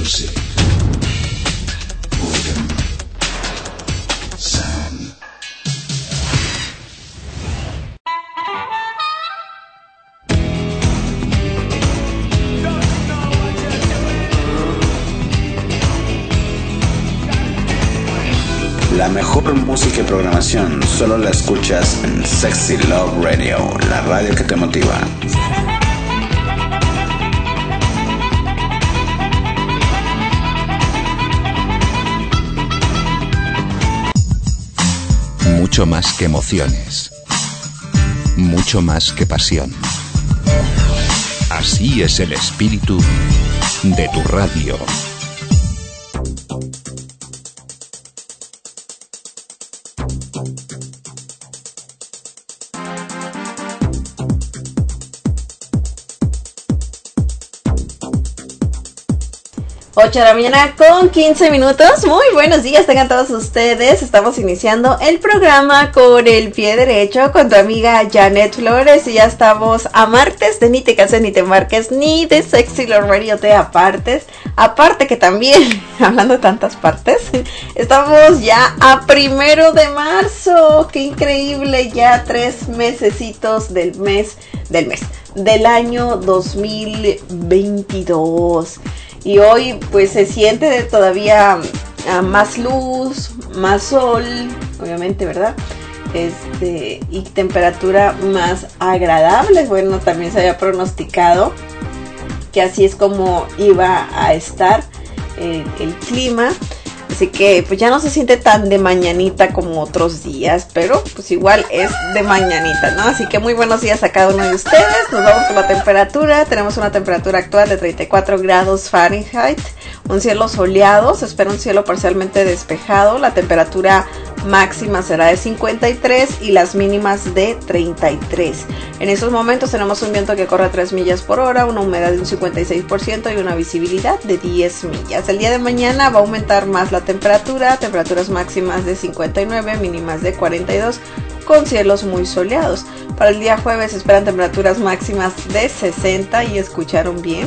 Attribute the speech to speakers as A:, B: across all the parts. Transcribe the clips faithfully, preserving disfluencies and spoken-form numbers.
A: music. Boredom. Sound. La mejor música y programación solo la escuchas en Sexy Love Radio, la radio que te motiva.
B: Mucho más que emociones, mucho más que pasión. Así es el espíritu de tu radio.
C: ocho de la mañana con quince minutos. Muy buenos días, tengan todos ustedes. Estamos iniciando el programa con el pie derecho con tu amiga Janet Flores. Y ya estamos a martes de Ni te cases ni te marques, ni de Sexy Love Radio te apartes. Aparte que también, hablando de tantas partes, estamos ya a primero de marzo. ¡Qué increíble! Ya tres mesecitos del mes, del mes, del año dos mil veintidós. Y hoy pues se siente todavía uh, más luz, más sol, obviamente, ¿verdad? Este, y temperatura más agradable. Bueno, también se había pronosticado que así es como iba a estar eh, el clima. Así que pues ya no se siente tan de mañanita como otros días, pero pues igual es de mañanita, ¿no? Así que muy buenos días a cada uno de ustedes. Nos vamos con la temperatura. Tenemos una temperatura actual de treinta y cuatro grados Fahrenheit. Un cielo soleado, se espera un cielo parcialmente despejado. La temperatura máxima será de cincuenta y tres y las mínimas de treinta y tres. En estos momentos tenemos un viento que corre a tres millas por hora, una humedad de un cincuenta y seis por ciento y una visibilidad de diez millas. El día de mañana va a aumentar más la temperatura, temperaturas máximas de cincuenta y nueve, mínimas de cuarenta y dos, con cielos muy soleados. Para el día jueves se esperan temperaturas máximas de sesenta, y escucharon bien,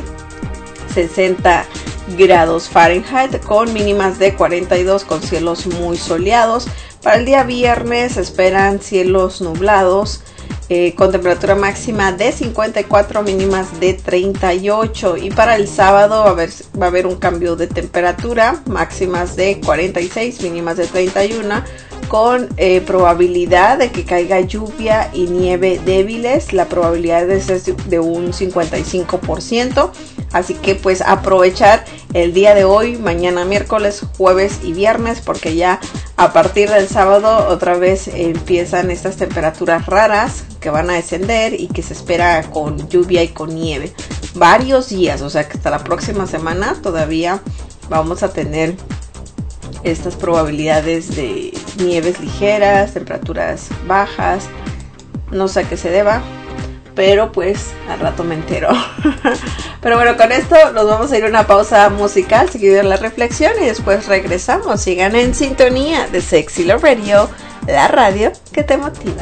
C: sesenta grados Fahrenheit, con mínimas de cuarenta y dos, con cielos muy soleados. Para el día viernes se esperan cielos nublados, eh, con temperatura máxima de cincuenta y cuatro, mínimas de treinta y ocho. Y para el sábado va a haber, va a haber un cambio de temperatura, máximas de cuarenta y seis, mínimas de treinta y uno, con eh, probabilidad de que caiga lluvia y nieve débiles. La probabilidad es de un cincuenta y cinco por ciento. Así que pues aprovechar el día de hoy, mañana miércoles, jueves y viernes, porque ya a partir del sábado otra vez empiezan estas temperaturas raras que van a descender y que se espera con lluvia y con nieve varios días. O sea que hasta la próxima semana todavía vamos a tener estas probabilidades de nieves ligeras, temperaturas bajas. No sé a qué se deba, pero pues al rato me entero. Pero bueno, con esto nos vamos a ir a una pausa musical, seguida de la reflexión, y después regresamos. Sigan en sintonía de Sexy Love Radio, la radio que te motiva.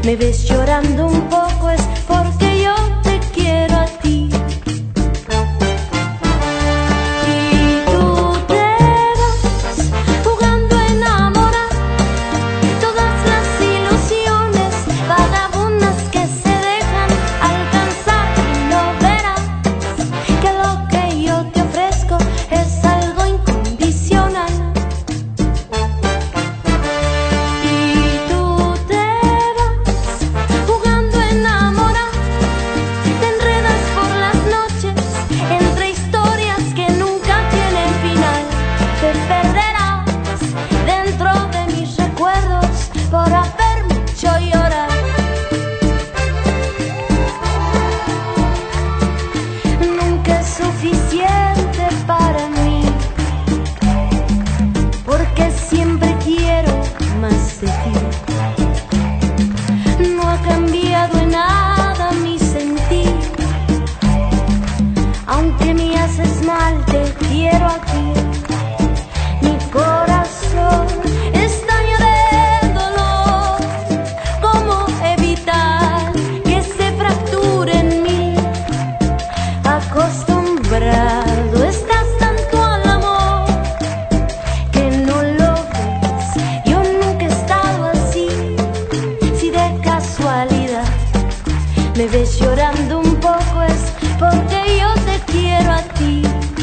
D: me ves llorando un poco es porque yo te quiero a ti. Y tú te vas jugando a enamorar todas las ilusiones vagabundas que se dejan alcanzar y no verás que lo que yo te ofrezco es algo incondicional. Y tú te vas jugando a enamorar, te enredas por las noches entre historias que nunca tienen final. Te perderás dentro de mis recuerdos por haberme hecho llorar. Nunca es suficiente para mí, porque siempre quiero más de ti. No ha cambiado en nada mi sentir, aunque me haces mal, te quiero aquí. Mi corazón estalla de dolor. ¿Cómo evitar que se fracture en mí? Acostumbrado estás tanto al amor que no lo ves. Yo nunca he estado así. Si de casualidad me ves llorando un poco es porque yo te quiero a ti.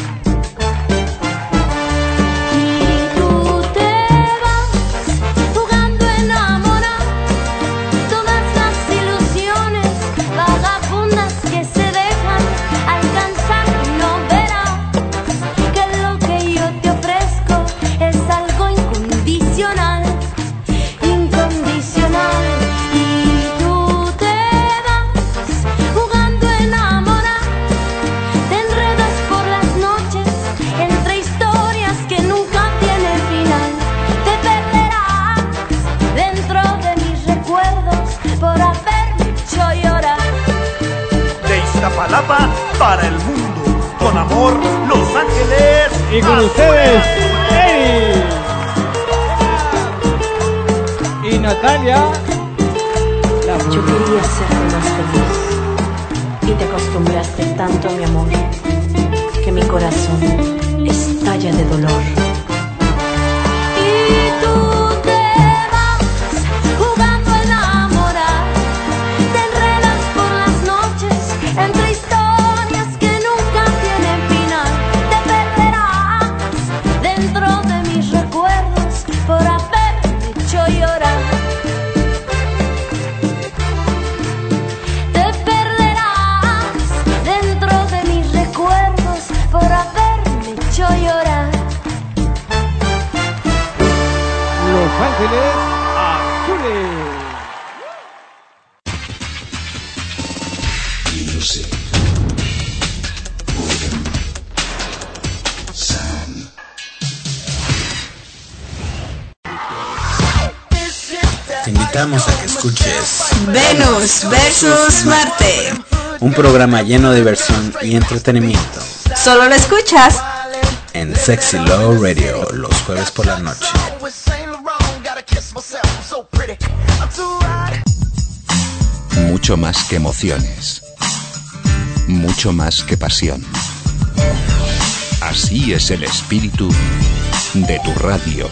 D: Y tú te vas jugando a enamorar todas las ilusiones vagabundas que se dejan alcanzar y no verás que lo que yo te ofrezco es algo incondicional, incondicional. Y tú te vas jugando a enamorar, te enredas por las noches entre historias que nunca tienen final. Te perderás dentro de mis recuerdos por haberme hecho llorar.
E: De Iztapalapa para el mundo, con amor, Los Ángeles.
F: Y con ustedes, Eri y Natalia. La
G: Yo quería serte más feliz y te acostumbraste tanto a mi amor que mi corazón estalla de dolor.
D: Y tú te vas jugando a enamorar, te enredas por las noches entre historias que nunca tienen final. Te perderás dentro de mis recuerdos por haberme hecho llorar. Te perderás dentro de mis recuerdos por haberme hecho llorar.
F: Los Ángeles Azules.
B: Music. Sound.
A: Te invitamos a que escuches
C: Venus versus Marte.
A: un programa lleno de diversión y entretenimiento
C: Solo lo escuchas
A: en Sexy Love Radio los jueves por la noche.
B: Mucho más que emociones. Mucho más que pasión. Así es el espíritu de tu radio.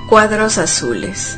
C: Cuadros azules.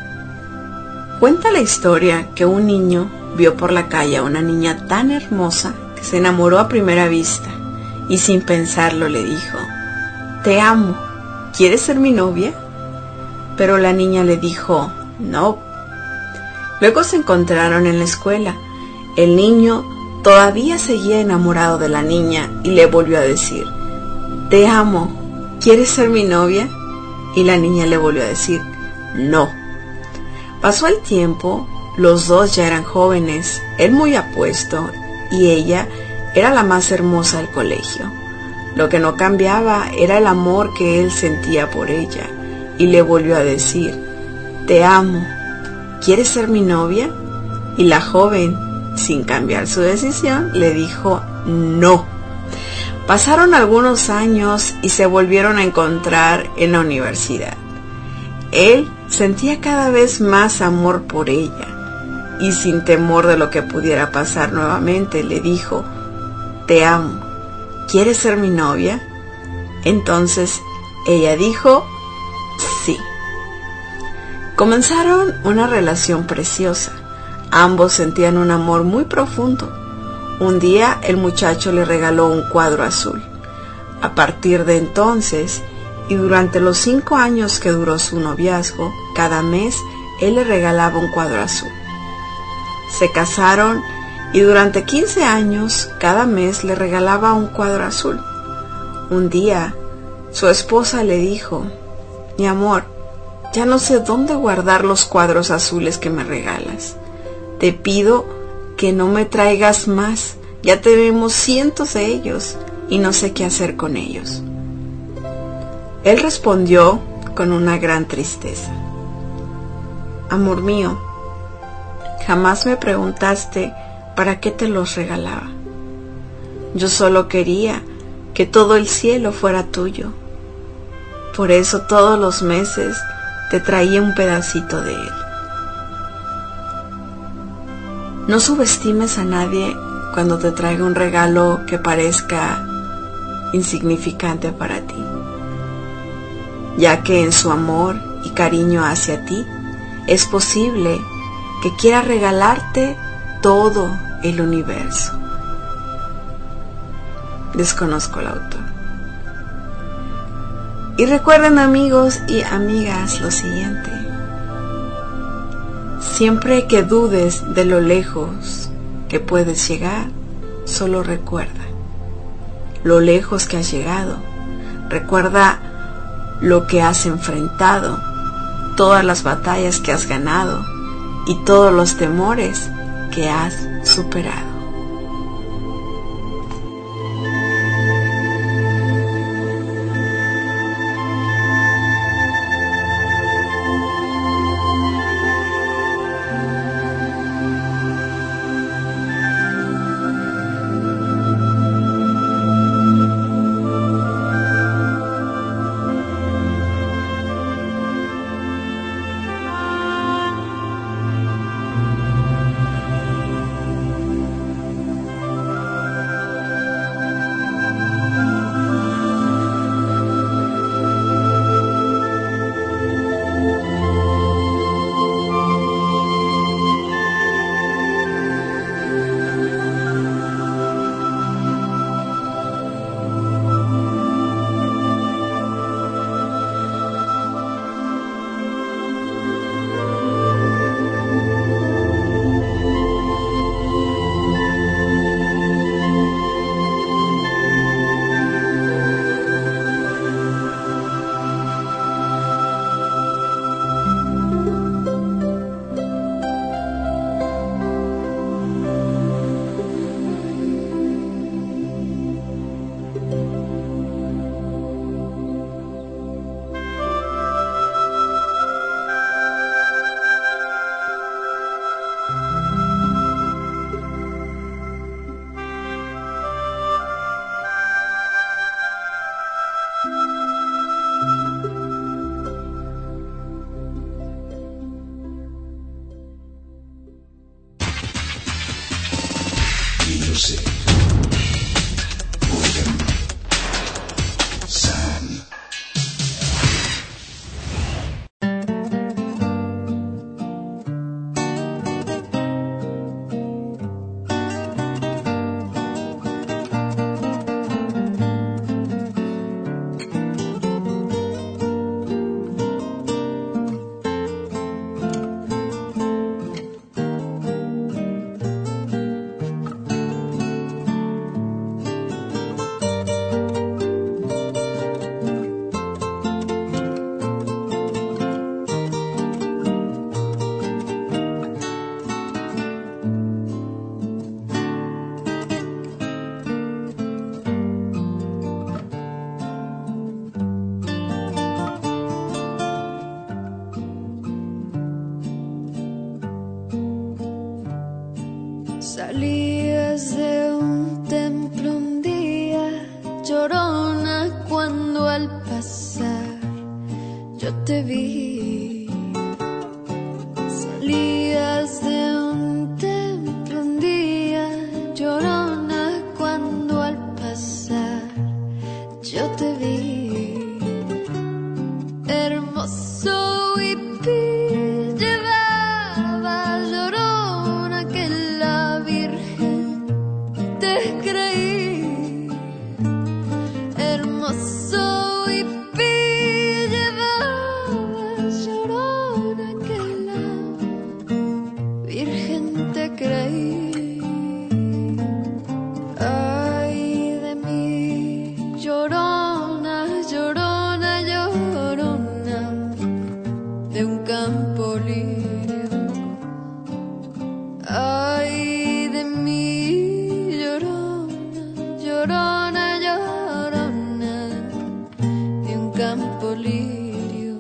C: Cuenta la historia que un niño vio por la calle a una niña tan hermosa que se enamoró a primera vista y sin pensarlo le dijo: «Te amo, ¿quieres ser mi novia?». Pero la niña le dijo: «No». Luego se encontraron en la escuela. El niño todavía seguía enamorado de la niña y le volvió a decir: «Te amo, ¿quieres ser mi novia?». Y la niña le volvió a decir: «No». Pasó el tiempo, los dos ya eran jóvenes, él muy apuesto y ella era la más hermosa del colegio. Lo que no cambiaba era el amor que él sentía por ella y le volvió a decir: «Te amo, ¿quieres ser mi novia?». Y la joven, sin cambiar su decisión, le dijo: «No». Pasaron algunos años y se volvieron a encontrar en la universidad. Él sentía cada vez más amor por ella y sin temor de lo que pudiera pasar nuevamente le dijo: «Te amo, ¿quieres ser mi novia?». Entonces ella dijo: «Sí». Comenzaron una relación preciosa. Ambos sentían un amor muy profundo. Un día el muchacho le regaló un cuadro azul. A partir de entonces, y durante los cinco años que duró su noviazgo, cada mes él le regalaba un cuadro azul. Se casaron y durante quince años, cada mes le regalaba un cuadro azul. Un día, su esposa le dijo: «Mi amor, ya no sé dónde guardar los cuadros azules que me regalas. Te pido que no me traigas más, ya tenemos cientos de ellos y no sé qué hacer con ellos». Él respondió con una gran tristeza: «Amor mío, jamás me preguntaste para qué te los regalaba. Yo solo quería que todo el cielo fuera tuyo. Por eso todos los meses te traía un pedacito de él». No subestimes a nadie cuando te traiga un regalo que parezca insignificante para ti, ya que en su amor y cariño hacia ti es posible que quiera regalarte todo el universo. Desconozco el autor. Y recuerden, amigos y amigas, lo siguiente: siempre que dudes de lo lejos que puedes llegar, solo recuerda lo lejos que has llegado. Recuerda lo que has enfrentado, todas las batallas que has ganado y todos los temores que has superado.
H: llorona, cuando al pasar yo te vi. Salías de un templo un día, llorona, cuando al pasar yo te vi. Hermoso hippie llevaba, llorona, que la Virgen te creí. Hermoso hippie llevaba, llorona, que la Virgen te creí. Ay de mí, llorona, llorona, llorona, de un campo lirio. Ay de mí, llorona, llorona, llorona, de un campo lirio.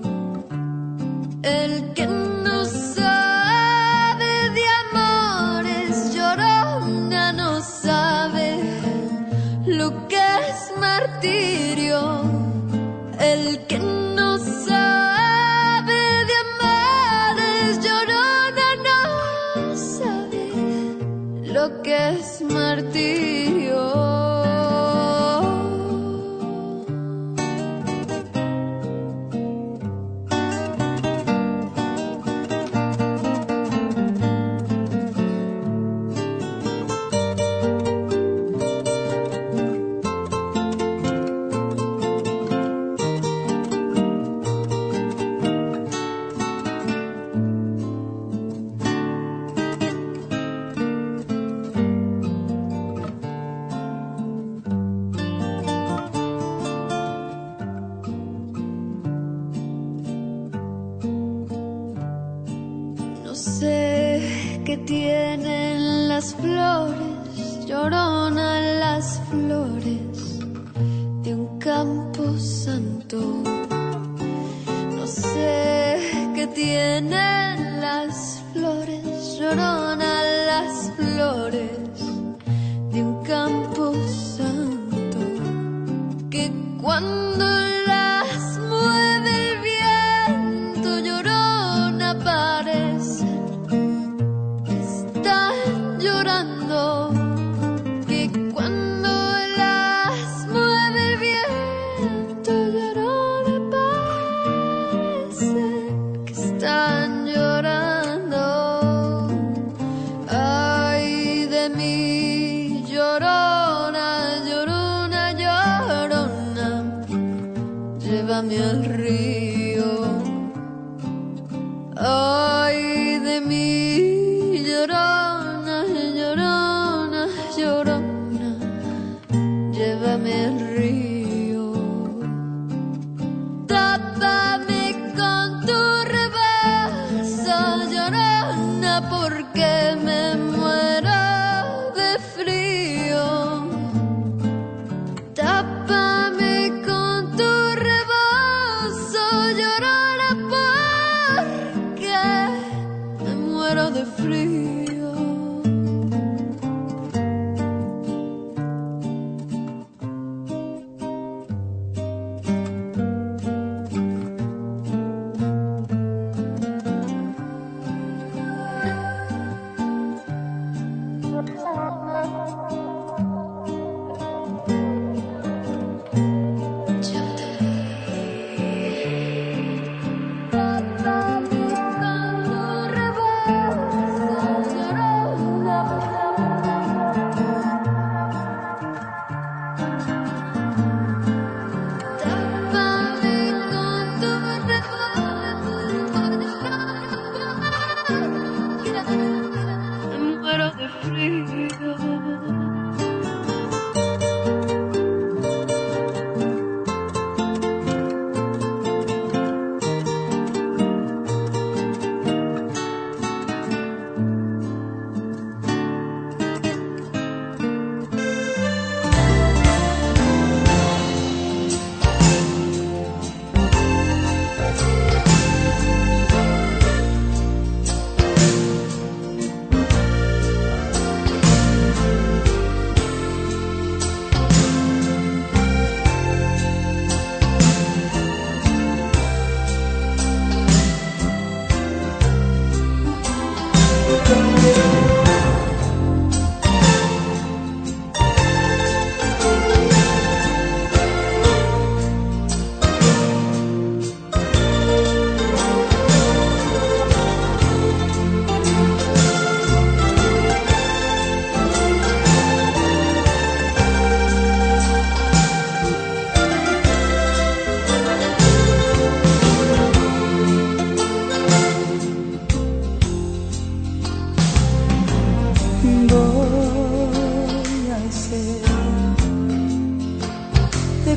H: El que no sabe de amores, llorona, no sabe lo que es martirio. El que no sabe de amores, llorona, no sabe lo que es martirio. No sé qué tienen las flores, llorona, las flores de un campo santo. No sé qué tienen las flores, llorona, las flores de un campo santo, que cuando las mueve el viento, llorona, parecen que están llorando, que cuando las mueve el viento, llorona, parecen que están llorando. Ay de mí, llorona, llorona, llorona, llévame al río. Ay de mí, llorona, llorona, llorona, llévame al río. Tápame con tu rebazo, llorona, porque me muero de frío. Tápame con tu rebozo, llorona, porque me muero de frío.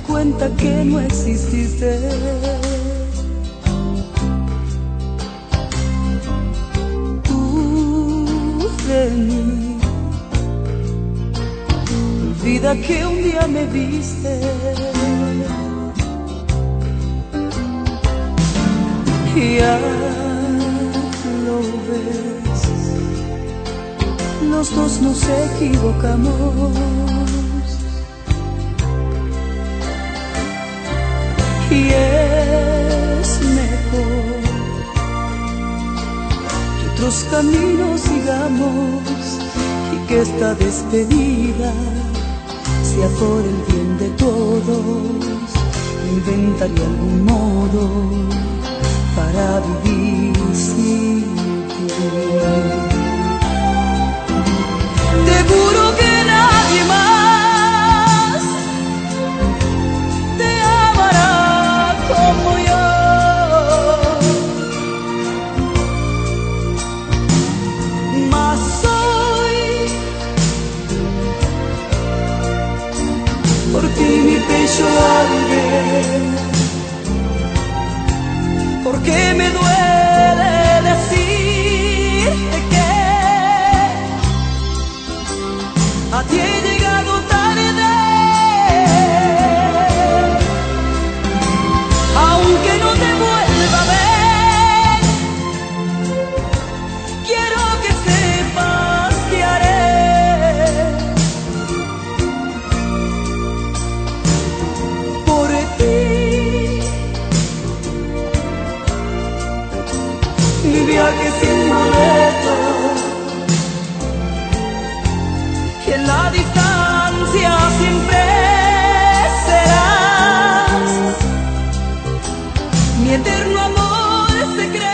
I: cuenta que no exististe. Tú de mí, olvida que un día me viste. Y ya lo ves, los dos nos equivocamos. Y es mejor que otros caminos sigamos y que esta despedida sea por el bien de todos. Inventaré algún modo para vivir sin ti. Te juro que nadie más te amará como yo. Mas hoy por ti mi pecho arde, porque me duele decirte que a ti he llegado tarde, aunque no te vuelva a ver. Quiero que sepas que haré por ti mi viaje sin boleto, y en la distancia siempre serás mi eterno amor secreto.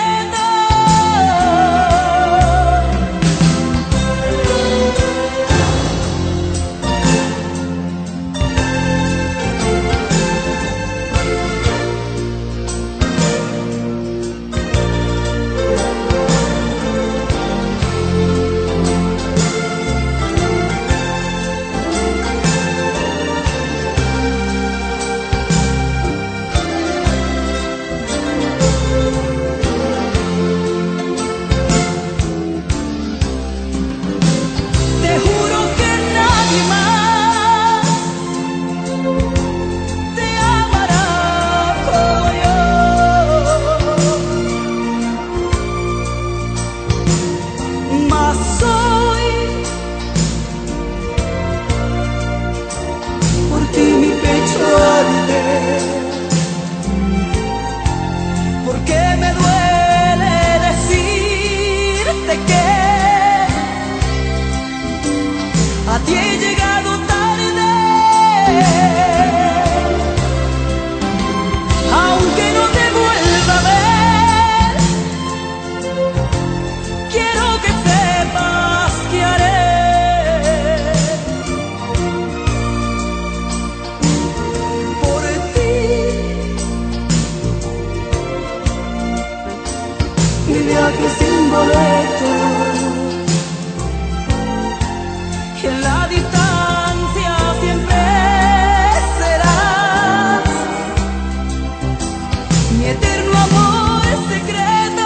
I: Te juro que nadie más te amará como yo. Mas hoy por ti mi pecho arde, porque me duele decirte que a ti he llegado tarde, aunque no te vuelva a ver. Quiero que sepas que haré por ti mi viaje sin boleto, y en la distancia siempre serás mi eterno amor secreto.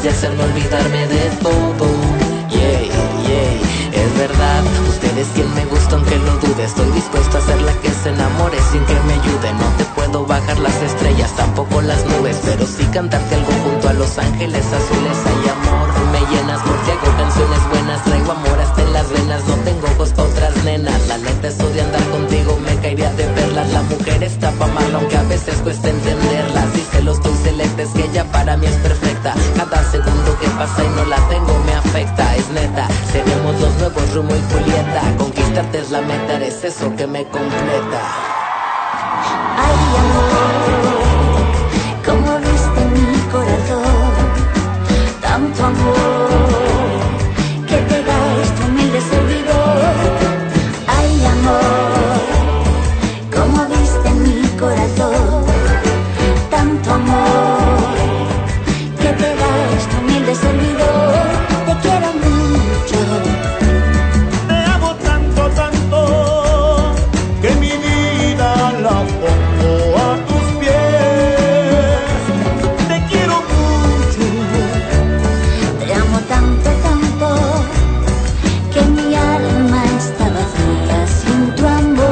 J: de hacerme olvidarme de todo. Yeah, yeah, es verdad, usted es quien me gusta aunque lo dude. Estoy dispuesto a ser la que se enamore sin que me ayude. No te puedo bajar las estrellas, tampoco las nubes, pero sí cantarte algo junto a los ángeles azules. Hay amor, me llenas porque hago canciones buenas. Traigo amor hasta en las venas, no tengo ojos pa' otras nenas. La neta eso de andar contigo me caería de perlas. La mujer está pa' mal, aunque a veces cuesta entenderla. Si celos tú celeste, es que ella para mí es perfecta. Cada segundo que pasa y no la tengo me afecta. Es neta, seremos los nuevos Romeo y Julieta. Conquistarte es la meta, eres eso que me completa.
D: Ay, amor, como viste mi corazón, tanto amor que te da este humilde servidor. Ay, amor, como viste mi corazón, tanto amor que te da este humilde servidor. Te quiero mucho,
E: te amo tanto, tanto, que mi vida la pongo a tus pies. Te quiero mucho,
D: te amo tanto, tanto, que mi alma está vacía sin tu amor.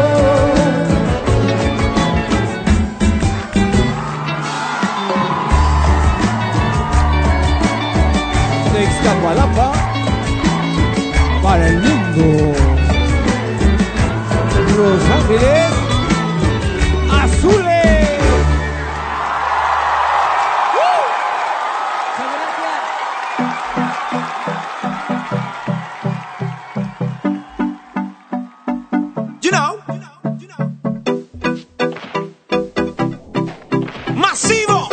F: De Iztapalapa para el mundo. Los Ángeles Azules.
E: you know, masivo.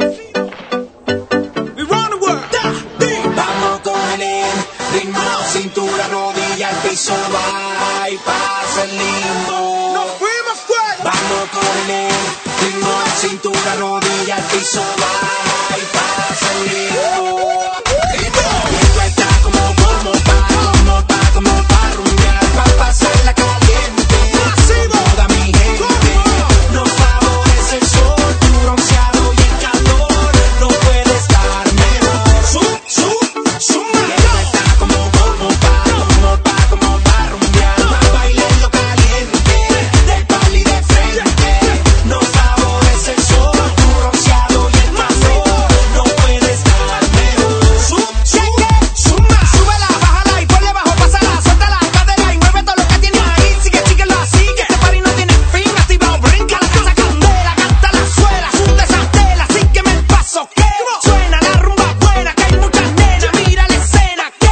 E: We run the world.
K: Vamos con el ritmo, cintura, rodilla, el piso va y pasa el limbo.
E: Nos fuimos fuera.
K: Vamos con el ritmo, cintura, rodilla, el piso va y pasa el limbo. Esto está como, como pa, como pa, como pa rumbear, pa pasarla caliente. Toda mi gente nos favorece el sol, tu bronceado y el calor, no puede estar mejor. Sub, sub, suma. Esto está como, como pa, como pa, como pa rumbear, pa bailarlo caliente, del pali de frente. Nos favorece el sol, tu bronceado y el calor, no puede estar mejor. Sub, sub, suma.
E: Súbela, bájala y ponle bajo, pásala, suelta la cadera y mueve todo lo que tienes ahí. Sigue, síguelo así, que este party no tiene fin. Activado, brinca la casa candela, canta la suela, sunta esa tela, sígueme el paso que suena la rumba buena, que hay muchas nenas, mira la escena que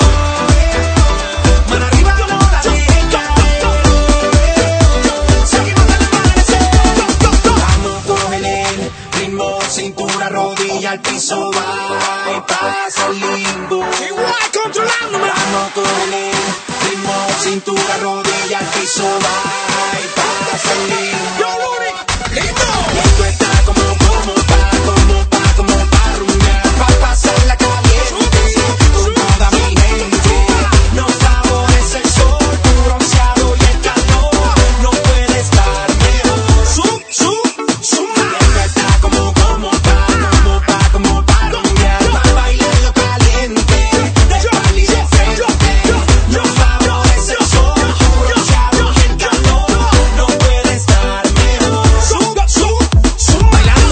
E: mano arriba no la dejen caer. Seguimos en el amanecer.
K: Vamos con el ritmo, cintura, rodilla, al piso va y pasa el limbo.
E: Igual controlándome.
K: Vamos con el ritmo, cintura, rodilla, al piso va y pasa el limbo.
E: Yo, Rudy, listo.
K: Esto está como, como pa, como pa, como pa rumbear, pa pasarla caliente. Con toda mi gente nos favorece el sol, tu bronceado y el calor, no puede estar mejor.
E: Sub, sub, suma.
K: Esto está como, como pa, como pa, como pa rumbear, pa bailarlo caliente, del pali de frente. Nos favorece el sol, tu bronceado y el calor, no puede estar mejor.
E: Sub, sub, suma.
K: Bailando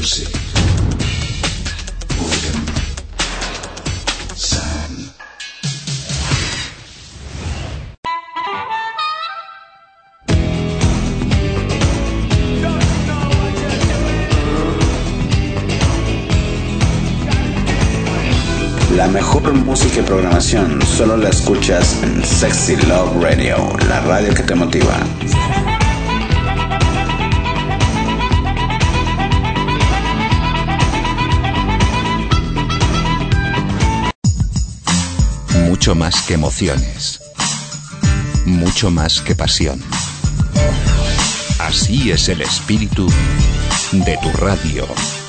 L: Music. Organ. Sound.
A: La mejor música y programación solo la escuchas en Sexy Love Radio, la radio que te motiva.
B: Mucho más que emociones. Mucho más que pasión. Así es el espíritu de tu radio.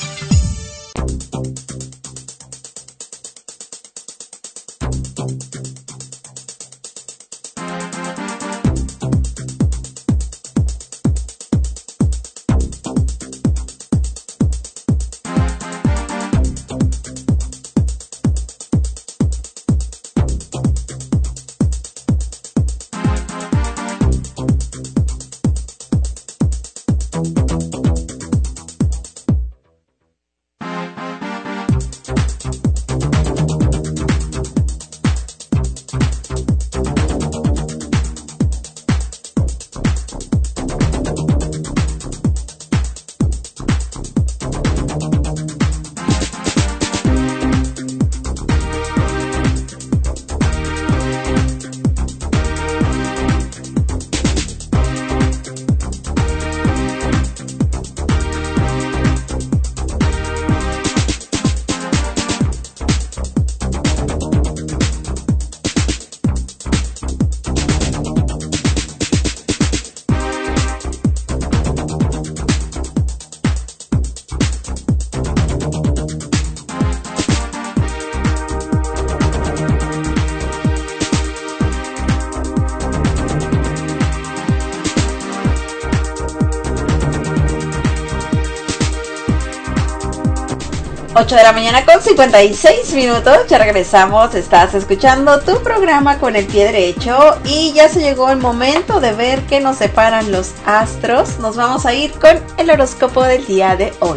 C: ocho de la mañana con cincuenta y seis minutos, ya regresamos, estás escuchando tu programa con el pie derecho y ya se llegó el momento de ver qué nos separan los astros. Nos vamos a ir con el horóscopo del día de hoy.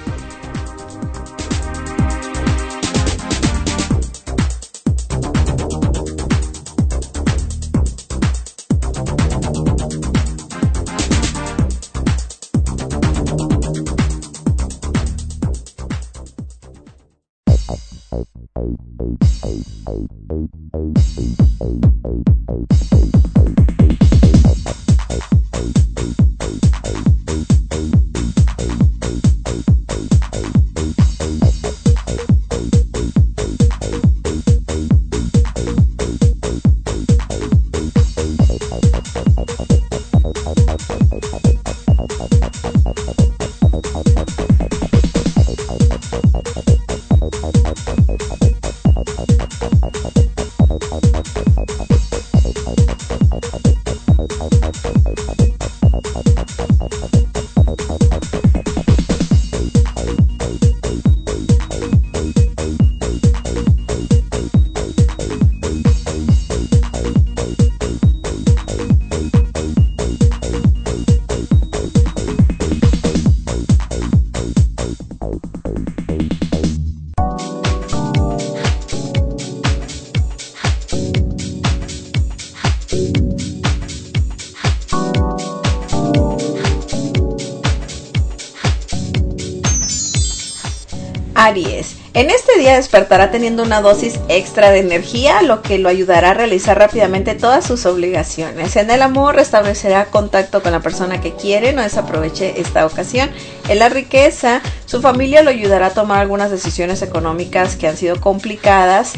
C: Aries, en este día despertará teniendo una dosis extra de energía, lo que lo ayudará a realizar rápidamente todas sus obligaciones. En el amor restablecerá contacto con la persona que quiere, no desaproveche esta ocasión. En la riqueza, su familia lo ayudará a tomar algunas decisiones económicas que han sido complicadas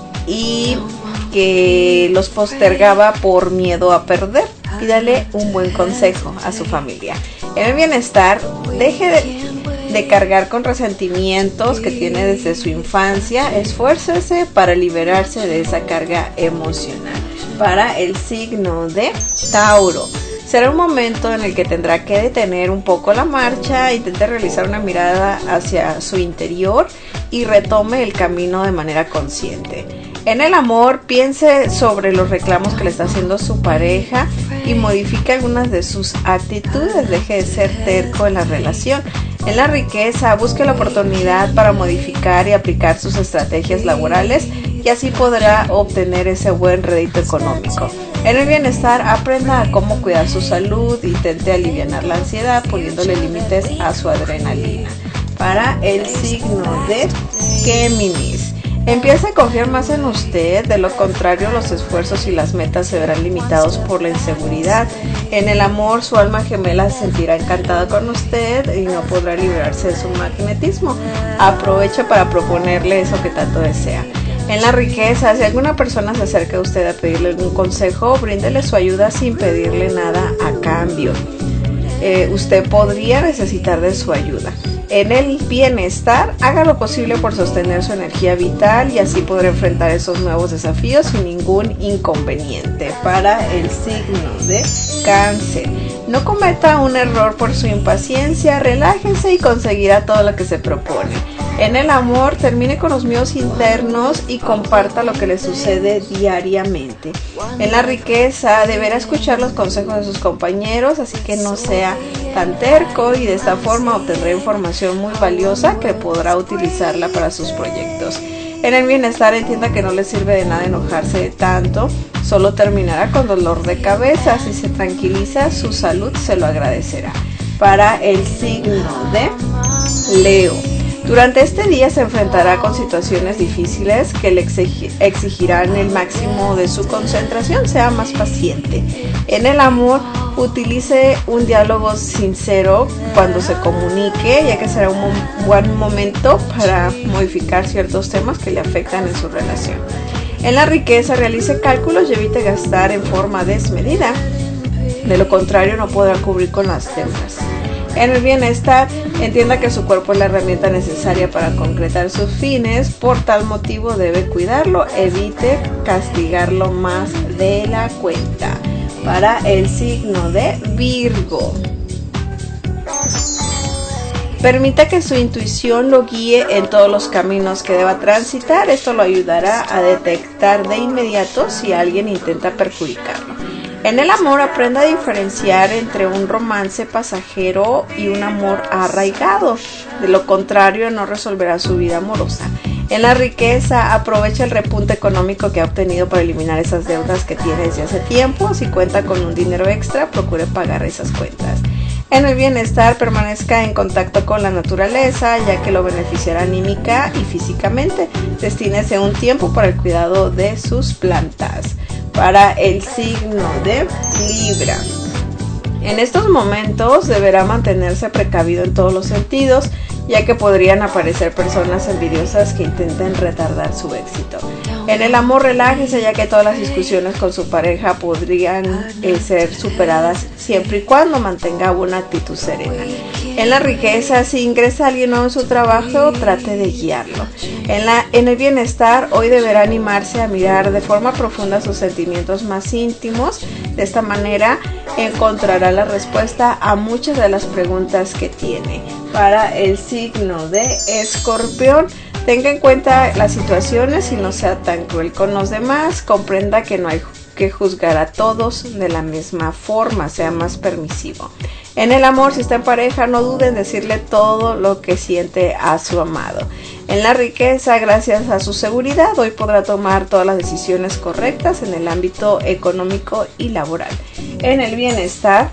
C: y que los postergaba por miedo a perder. Pídale un buen consejo a su familia. En el bienestar, deje de... de cargar con resentimientos que tiene desde su infancia, esfuércese para liberarse de esa carga emocional. Para el signo de Tauro, será un momento en el que tendrá que detener un poco la marcha, intente realizar una mirada hacia su interior y retome el camino de manera consciente. En el amor, piense sobre los reclamos que le está haciendo su pareja y modifique algunas de sus actitudes, deje de ser terco en la relación. En la riqueza, busque la oportunidad para modificar y aplicar sus estrategias laborales y así podrá obtener ese buen rédito económico. En el bienestar, aprenda a cómo cuidar su salud, intente aliviar la ansiedad poniéndole límites a su adrenalina. Para el signo de Géminis, empiece a confiar más en usted, de lo contrario los esfuerzos y las metas se verán limitados por la inseguridad. En el amor, su alma gemela se sentirá encantada con usted y no podrá librarse de su magnetismo. Aprovecha para proponerle eso que tanto desea. En la riqueza, si alguna persona se acerca a usted a pedirle algún consejo, bríndele su ayuda sin pedirle nada a cambio. Eh, usted podría necesitar de su ayuda. En el bienestar, haga lo posible por sostener su energía vital y así podrá enfrentar esos nuevos desafíos sin ningún inconveniente. Para el signo de Cáncer, no cometa un error por su impaciencia, relájese y conseguirá todo lo que se propone. En el amor, termine con los miedos internos y comparta lo que le sucede diariamente. En la riqueza, deberá escuchar los consejos de sus compañeros, así que no sea tan terco y de esta forma obtendrá información muy valiosa que podrá utilizarla para sus proyectos. En el bienestar, entienda que no le sirve de nada enojarse tanto, solo terminará con dolor de cabeza. Si se tranquiliza, su salud se lo agradecerá. Para el signo de Leo, durante este día se enfrentará con situaciones difíciles que le exigirán el máximo de su concentración. Sea más paciente. En el amor, utilice un diálogo sincero cuando se comunique, ya que será un buen momento para modificar ciertos temas que le afectan en su relación. En la riqueza, realice cálculos y evite gastar en forma desmedida. De lo contrario, no podrá cubrir con las deudas. En el bienestar, entienda que su cuerpo es la herramienta necesaria para concretar sus fines, por tal motivo debe cuidarlo, evite castigarlo más de la cuenta. Para el signo de Virgo, permita que su intuición lo guíe en todos los caminos que deba transitar. Esto lo ayudará a detectar de inmediato si alguien intenta perjudicarlo. En el amor, aprenda a diferenciar entre un romance pasajero y un amor arraigado. De lo contrario, no resolverá su vida amorosa. En la riqueza, aprovecha el repunte económico que ha obtenido para eliminar esas deudas que tiene desde hace tiempo. Si cuenta con un dinero extra, procure pagar esas cuentas. En el bienestar, permanezca en contacto con la naturaleza, ya que lo beneficiará anímica y físicamente. Destínese un tiempo para el cuidado de sus plantas. Para el signo de Libra, en estos momentos deberá mantenerse precavido en todos los sentidos, ya que podrían aparecer personas envidiosas que intenten retardar su éxito. En el amor, relájese, ya que todas las discusiones con su pareja podrían eh, ser superadas siempre y cuando mantenga una actitud serena. En la riqueza, si ingresa alguien nuevo en su trabajo, trate de guiarlo. En, la, en el bienestar, hoy deberá animarse a mirar de forma profunda sus sentimientos más íntimos. De esta manera encontrará la respuesta a muchas de las preguntas que tiene. Para el signo de Escorpión, tenga en cuenta las situaciones y no sea tan cruel con los demás. Comprenda que no hay que juzgar a todos de la misma forma, sea más permisivo. En el amor, si está en pareja, no dude en decirle todo lo que siente a su amado. En la riqueza, gracias a su seguridad, hoy podrá tomar todas las decisiones correctas en el ámbito económico y laboral. En el bienestar,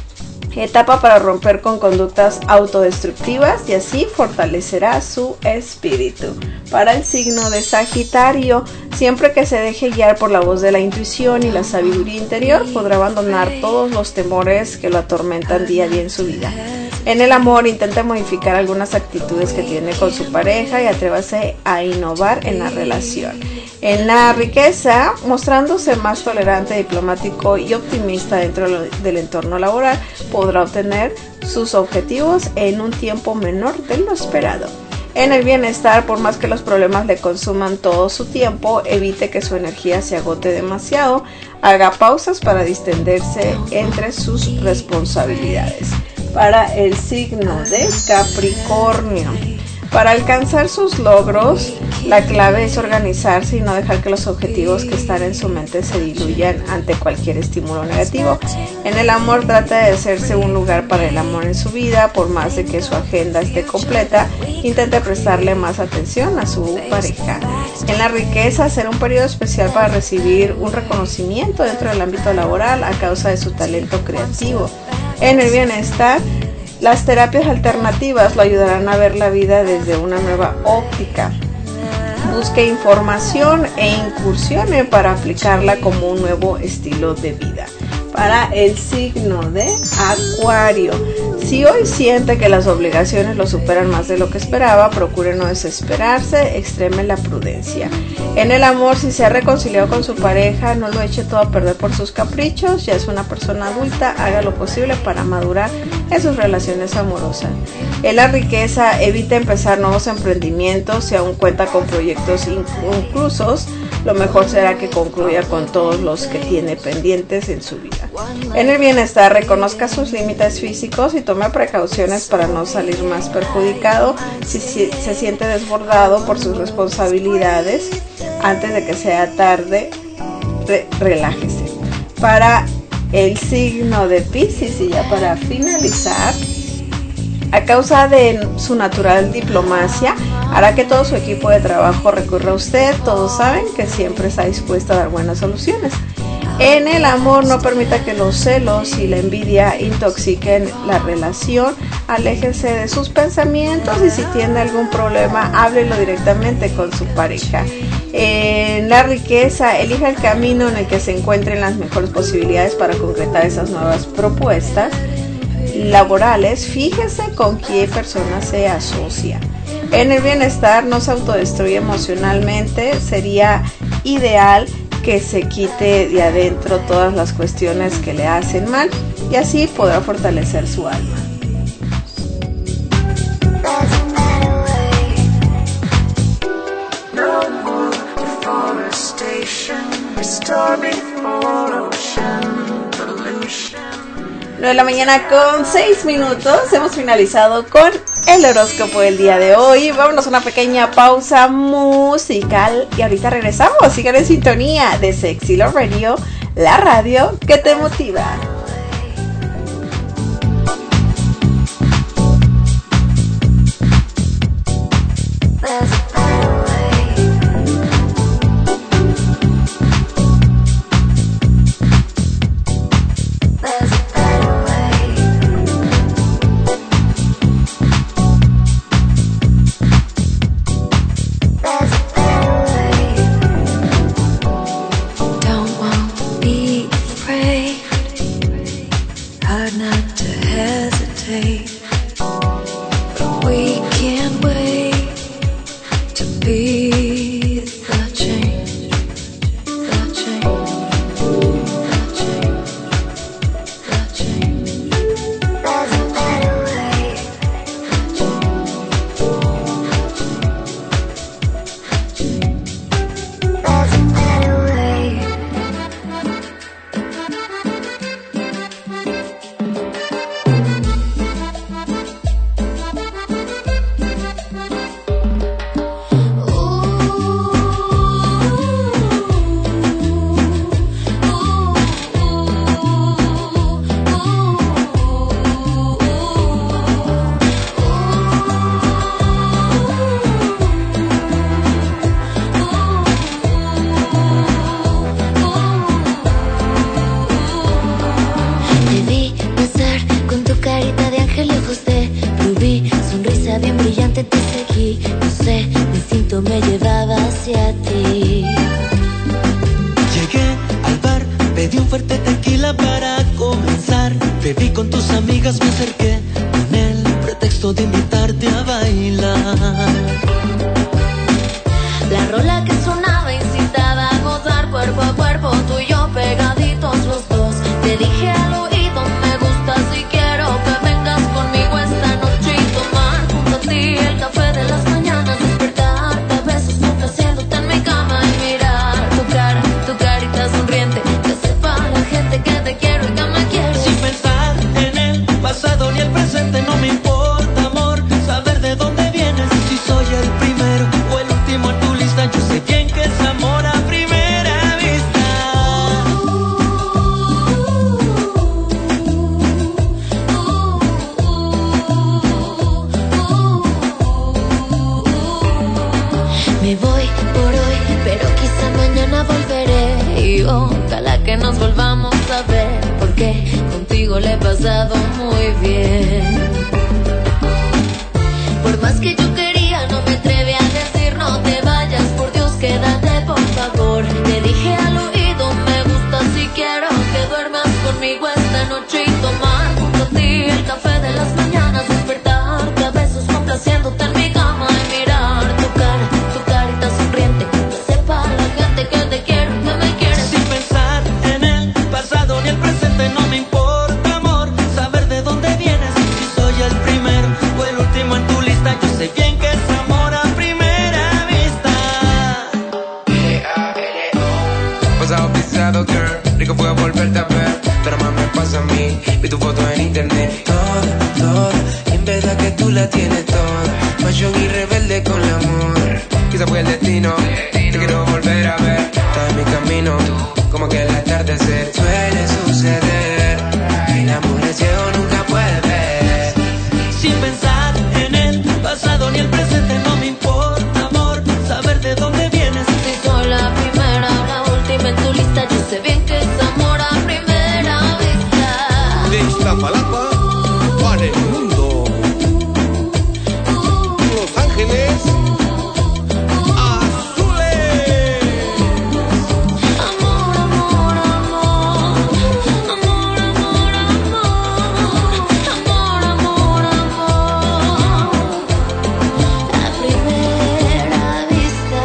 C: etapa para romper con conductas autodestructivas y así fortalecerá su espíritu. Para el signo de Sagitario, siempre que se deje guiar por la voz de la intuición y la sabiduría interior, podrá abandonar todos los temores que lo atormentan día a día en su vida. En el amor, intente modificar algunas actitudes que tiene con su pareja y atrévase a innovar en la relación. En la riqueza, mostrándose más tolerante, diplomático y optimista dentro del entorno laboral, podrá obtener sus objetivos en un tiempo menor de lo esperado. En el bienestar, por más que los problemas le consuman todo su tiempo, evite que su energía se agote demasiado, haga pausas para distenderse entre sus responsabilidades. Para el signo de Capricornio, Para alcanzar sus logros, la clave es organizarse y no dejar que los objetivos que están en su mente se diluyan ante cualquier estímulo negativo. En el amor, trata de hacerse un lugar para el amor en su vida, por más de que su agenda esté completa, intente prestarle más atención a su pareja. En la riqueza, será un periodo especial para recibir un reconocimiento dentro del ámbito laboral a causa de su talento creativo. En el bienestar, las terapias alternativas lo ayudarán a ver la vida desde una nueva óptica. Busque información e incursione para aplicarla como un nuevo estilo de vida. Para el signo de Acuario, si hoy siente que las obligaciones lo superan más de lo que esperaba, procure no desesperarse, extreme la prudencia. En el amor, si se ha reconciliado con su pareja, no lo eche todo a perder por sus caprichos, ya es una persona adulta, haga lo posible para madurar en sus relaciones amorosas. En la riqueza, evite empezar nuevos emprendimientos, si aún cuenta con proyectos inconclusos, lo mejor será que concluya con todos los que tiene pendientes en su vida. En el bienestar, reconozca sus límites físicos y tome precauciones para no salir más perjudicado. Si se siente desbordado por sus responsabilidades, antes de que sea tarde, re- relájese. Para el signo de Piscis, y ya para finalizar, a causa de su natural diplomacia, hará que todo su equipo de trabajo recurra a usted. Todos saben que siempre está dispuesto a dar buenas soluciones. En el amor, no permita que los celos y la envidia intoxiquen la relación. Aléjese de sus pensamientos y si tiene algún problema, háblelo directamente con su pareja. En la riqueza, elija el camino en el que se encuentren las mejores posibilidades para concretar esas nuevas propuestas laborales. Fíjese con qué persona se asocia. En el bienestar, no se autodestruye emocionalmente. Sería ideal que se quite de adentro todas las cuestiones que le hacen mal y así podrá fortalecer su alma. nueve de la mañana con seis minutos. Hemos finalizado con el horóscopo del día de hoy. Vámonos a una pequeña pausa musical y ahorita regresamos. Sigan en sintonía de Sexy Love Radio, la radio que te motiva.
L: Ni el presente no me importa, amor, saber de dónde vienes. Si
D: contigo le he pasado muy bien. Por más que yo quería, no me atreví a decir no te vayas, por Dios quédate por favor. Te dije al oído, me gusta si quiero que duermas conmigo esta noche y tomar junto a ti el café de las mañanas, despertarte a besos complaciéndote en mi cama y mirar tu cara, tu carita sonriente, que sepa la gente que te quiero, que me quieres.
L: Sin pensar en el pasado ni el presente, no me importa, amor, saber de dónde vienes. Si soy el primero o el último en tu lista, yo sé bien que es amor a primera vista.
M: Pasado pisado, girl, rico fue volverte a ver, pero más me pasa a mí. Vi tu foto en internet, toda, toda, y en verdad que tú la tienes toda. Fashion y rebelde con el amor, quizá fue el destino. Te quiero volver a ver, estás en mi camino, como que el atardecer suele suceder. El amor es ciego, nunca puede ver.
L: Sin pensar en el pasado ni el presente, no me importa, amor, saber de dónde vienes.
D: Si soy la primera o la última en tu lista, yo sé bien que es amor a primera vista.
F: De Iztapalapa para el mundo. Los Ángeles Azules.
D: Amor, amor, amor. Amor, amor, amor. Amor, amor, amor. A primera vista.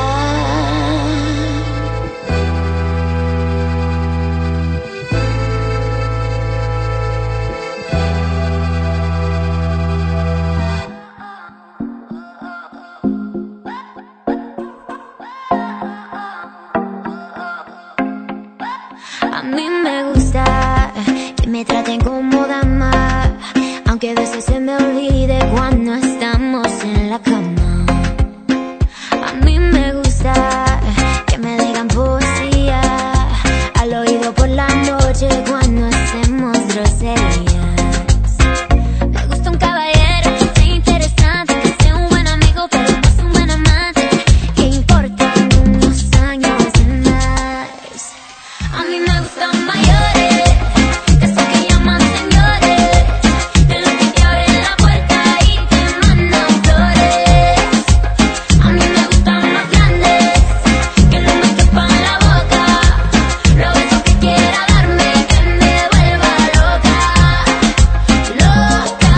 H: A mí me gusta que me traten como dama, aunque a veces se me olvide cuando estamos en la cama. A mí me gusta que me digan poesía al oído por la noche cuando hacemos groserías. Me gusta un caballero que sea interesante, que sea un buen amigo pero no es un buen amante, que importan unos años de más. A mí me gustan mayores, esos que llaman señores, de los que te abren la puerta y te mandan flores. A mí me gustan más grandes, que no me quepan en la boca, los besos que quiera darme, que me vuelva loca, loca,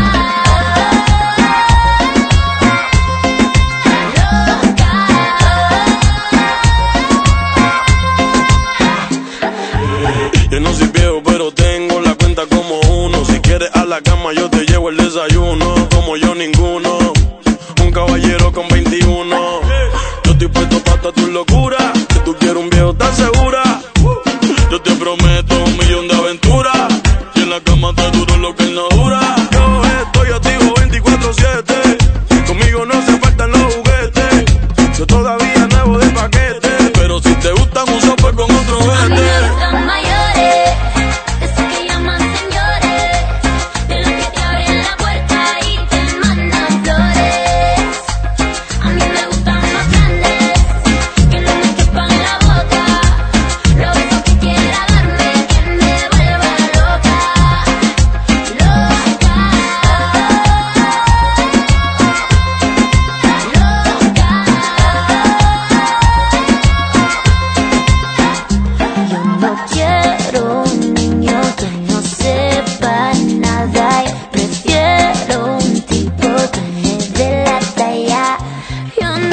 N: Yo no soy viejo, pero tengo la cuenta como uno. Si quieres a la cama, yo te llevo el desayuno. Como yo, ninguno. Un caballero con veintiuno. Yo estoy puesto pa' toda tu locura. Si tú quieres un viejo, ¿estás segura? Yo te prometo un millón de aventuras. Y en la cama te duro lo que él no dura. Yo estoy activo veinticuatro siete. Conmigo no se faltan los juguetes. Yo todavía nuevo de paquete. Pero si te gustan un sope con otro
H: a mí
N: vete.
H: me gustan mayores, esos que llaman señores, de los que te abren la puerta y te mandan flores. A mí me gustan más grandes, que no me quepan en la boca, los besos que quiera darme, que me vuelva loca, loca, Yo no quiero un niño que no sepa nada, yo prefiero un tipo que me dé la talla. Yo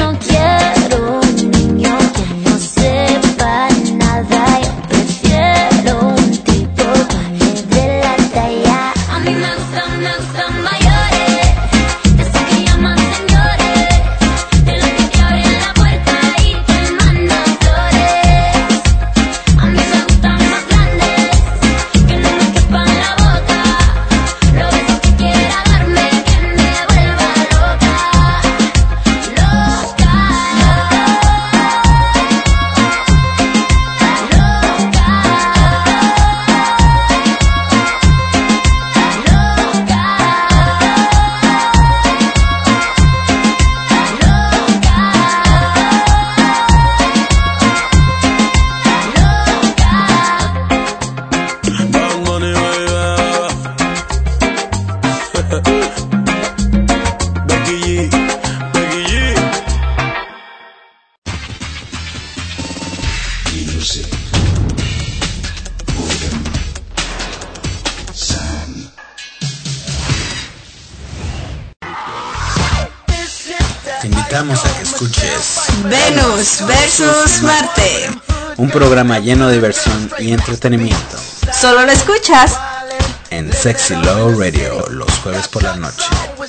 A: invitamos a que escuches
C: Venus versus Marte,
A: un programa lleno de diversión y entretenimiento.
C: Solo lo escuchas
A: en Sexy Love Radio los jueves por la noche.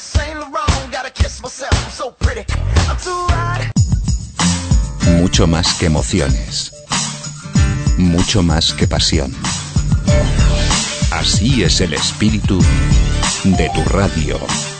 B: Mucho más que emociones, mucho más que pasión. Así es el espíritu de tu radio.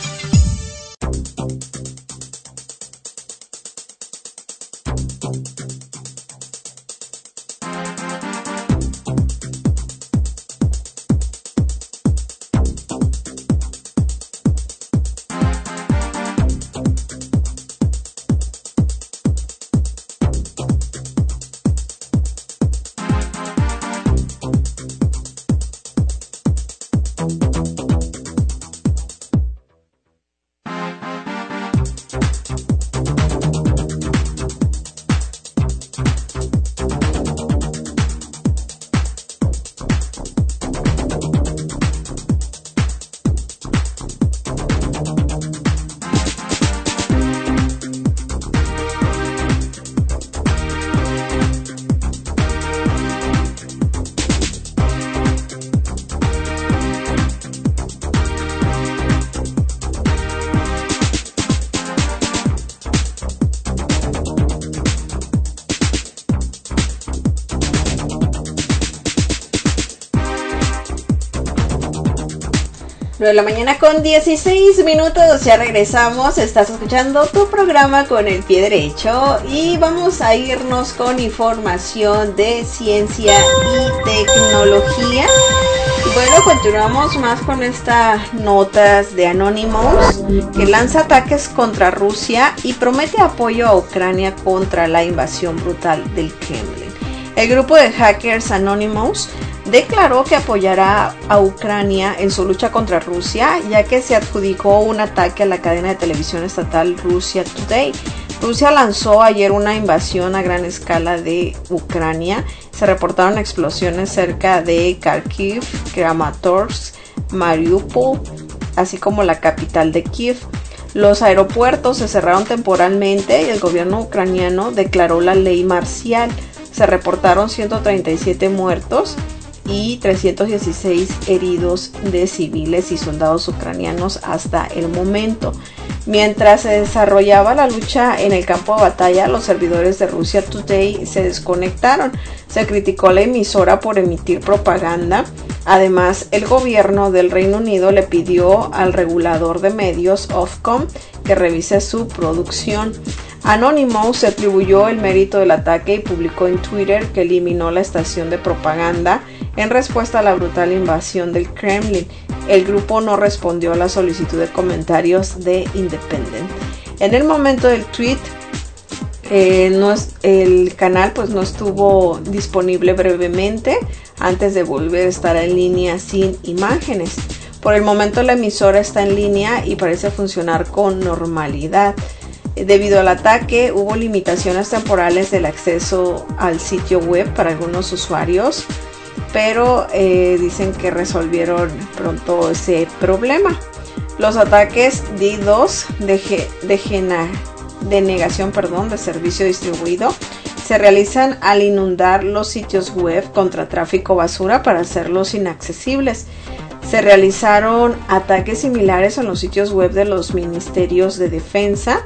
C: nueve de la mañana con dieciséis minutos, ya regresamos, estás escuchando tu programa con el pie derecho y vamos a irnos con información de ciencia y tecnología. Y bueno, continuamos más con estas notas de Anonymous, que lanza ataques contra Rusia y promete apoyo a Ucrania contra la invasión brutal del Kremlin. El grupo de hackers Anonymous declaró que apoyará a Ucrania en su lucha contra Rusia, ya que se adjudicó un ataque a la cadena de televisión estatal Russia Today. Rusia lanzó ayer una invasión a gran escala de Ucrania. Se reportaron explosiones cerca de Kharkiv, Kramatorsk, Mariupol, así como la capital de Kiev. Los aeropuertos se cerraron temporalmente y el gobierno ucraniano declaró la ley marcial. Se reportaron ciento treinta y siete muertos y trescientos dieciséis heridos de civiles y soldados ucranianos hasta el momento. Mientras se desarrollaba la lucha en el campo de batalla, los servidores de Russia Today se desconectaron. Se criticó a la emisora por emitir propaganda. Además, el gobierno del Reino Unido le pidió al regulador de medios, Ofcom, que revise su producción. Anonymous se atribuyó el mérito del ataque y publicó en Twitter que eliminó la estación de propaganda en respuesta a la brutal invasión del Kremlin. El grupo no respondió a la solicitud de comentarios de Independent. En el momento del tweet, eh, no es, el canal pues no estuvo disponible brevemente antes de volver a estar en línea sin imágenes. Por el momento la emisora está en línea y parece funcionar con normalidad. Debido al ataque, hubo limitaciones temporales del acceso al sitio web para algunos usuarios, pero eh, dicen que resolvieron pronto ese problema. Los ataques DDoS de, de, de, de negación perdón, de servicio distribuido se realizan al inundar los sitios web contra tráfico basura para hacerlos inaccesibles. Se realizaron ataques similares en los sitios web de los ministerios de defensa,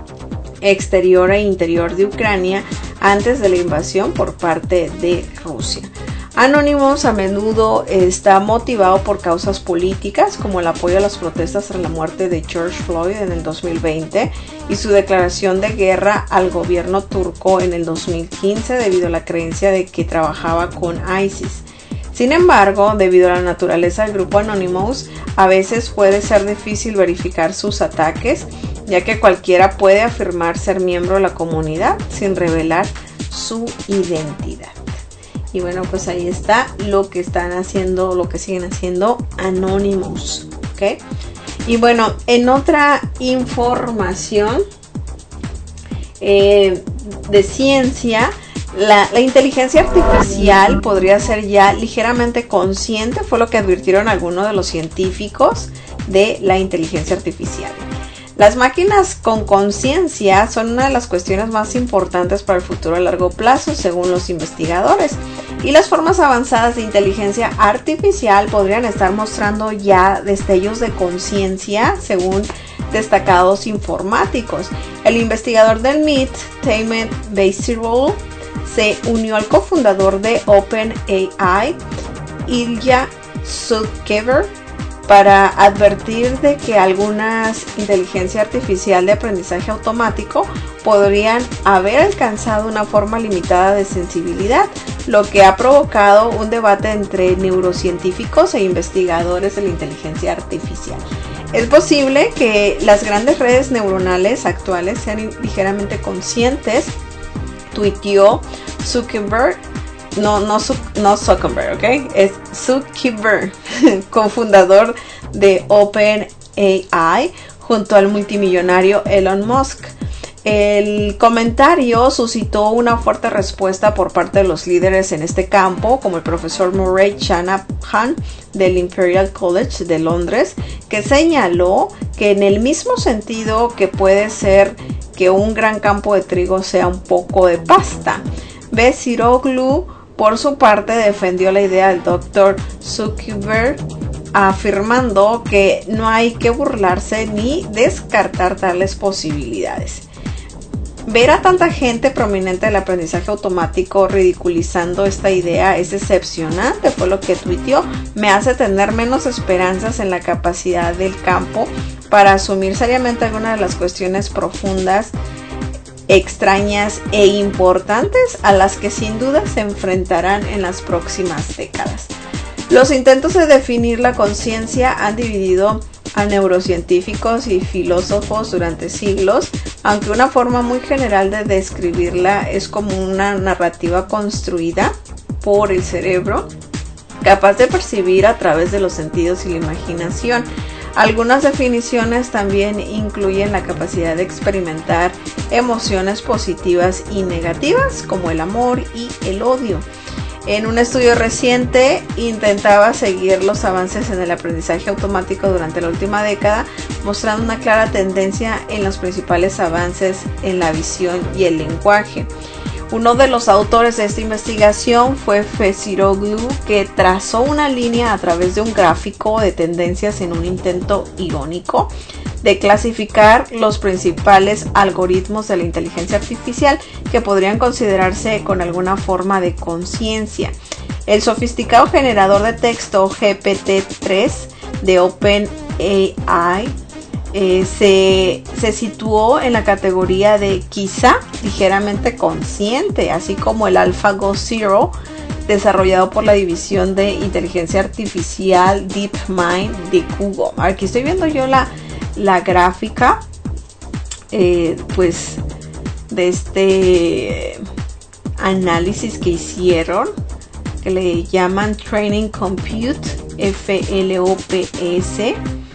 C: exterior e interior de Ucrania antes de la invasión por parte de Rusia. Anonymous a menudo está motivado por causas políticas como el apoyo a las protestas tras la muerte de George Floyd en el dos mil veinte y su declaración de guerra al gobierno turco en el dos mil quince debido a la creencia de que trabajaba con ISIS. Sin embargo, debido a la naturaleza del grupo Anonymous, a veces puede ser difícil verificar sus ataques, ya que cualquiera puede afirmar ser miembro de la comunidad sin revelar su identidad. Y bueno, pues ahí está lo que están haciendo, lo que siguen haciendo Anonymous, ¿ok? Y bueno, en otra información eh, de ciencia, La, la inteligencia artificial podría ser ya ligeramente consciente, fue lo que advirtieron algunos de los científicos de la inteligencia artificial. Las máquinas con conciencia son una de las cuestiones más importantes para el futuro a largo plazo, según los investigadores. Y las formas avanzadas de inteligencia artificial podrían estar mostrando ya destellos de conciencia, según destacados informáticos. El investigador del M I T, Tamed Basirol, se unió al cofundador de OpenAI, Ilya Sutskever, para advertir de que algunas inteligencia artificial de aprendizaje automático podrían haber alcanzado una forma limitada de sensibilidad, lo que ha provocado un debate entre neurocientíficos e investigadores de la inteligencia artificial. Es posible que las grandes redes neuronales actuales sean ligeramente conscientes, tuiteó Zuckerberg. No, no, no Zuckerberg, ¿ok? Es Zuckerberg, cofundador de OpenAI, junto al multimillonario Elon Musk. El comentario suscitó una fuerte respuesta por parte de los líderes en este campo, como el profesor Murray Shanahan del Imperial College de Londres, que señaló que en el mismo sentido que puede ser que un gran campo de trigo sea un poco de pasta. Basiroglu, por su parte, defendió la idea del doctor Zuckerberg, afirmando que no hay que burlarse ni descartar tales posibilidades. Ver a tanta gente prominente del aprendizaje automático ridiculizando esta idea es decepcionante, fue lo que tuiteó. Me hace tener menos esperanzas en la capacidad del campo para asumir seriamente algunas de las cuestiones profundas, extrañas e importantes a las que sin duda se enfrentarán en las próximas décadas. Los intentos de definir la conciencia han dividido a neurocientíficos y filósofos durante siglos, aunque una forma muy general de describirla es como una narrativa construida por el cerebro, capaz de percibir a través de los sentidos y la imaginación. Algunas definiciones también incluyen la capacidad de experimentar emociones positivas y negativas, como el amor y el odio. En un estudio reciente intentaba seguir los avances en el aprendizaje automático durante la última década, mostrando una clara tendencia en los principales avances en la visión y el lenguaje. Uno de los autores de esta investigación fue Basiroglu, que trazó una línea a través de un gráfico de tendencias en un intento irónico de clasificar los principales algoritmos de la inteligencia artificial que podrían considerarse con alguna forma de conciencia. El sofisticado generador de texto G P T tres de OpenAI eh, se, se situó en la categoría de quizá ligeramente consciente, así como el AlphaGo Zero, desarrollado por la división de inteligencia artificial DeepMind de Google. Aquí estoy viendo yo la la gráfica eh, pues de este análisis que hicieron, que le llaman Training Compute F L O P S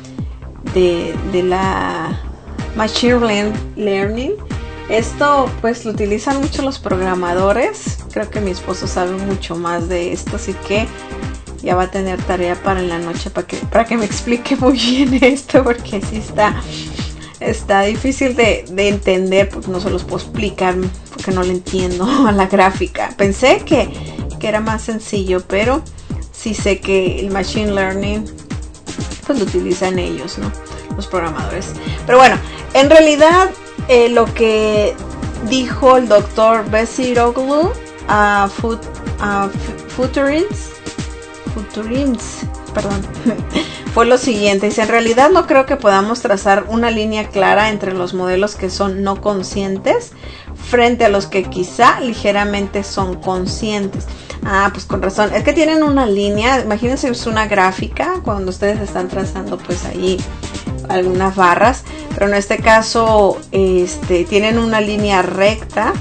C: de, de la Machine Learning. Esto pues lo utilizan mucho los programadores. Creo que mi esposo sabe mucho más de esto, así que ya va a tener tarea para en la noche para que, para que me explique muy bien esto, porque sí está, está difícil de, de entender, porque no se los puedo explicar porque no le entiendo a la gráfica. Pensé que, que era más sencillo, pero sí sé que el Machine Learning pues lo utilizan ellos, ¿no? Los programadores. Pero bueno, en realidad eh, lo que dijo el doctor Basiroglu a uh, Fut, uh, Futurins Futurims, perdón, fue lo siguiente. Dice: en realidad no creo que podamos trazar una línea clara entre los modelos que son no conscientes frente a los que quizá ligeramente son conscientes. Ah, pues con razón, es que tienen una línea. Imagínense, es una gráfica cuando ustedes están trazando pues ahí algunas barras, pero en este caso este, tienen una línea recta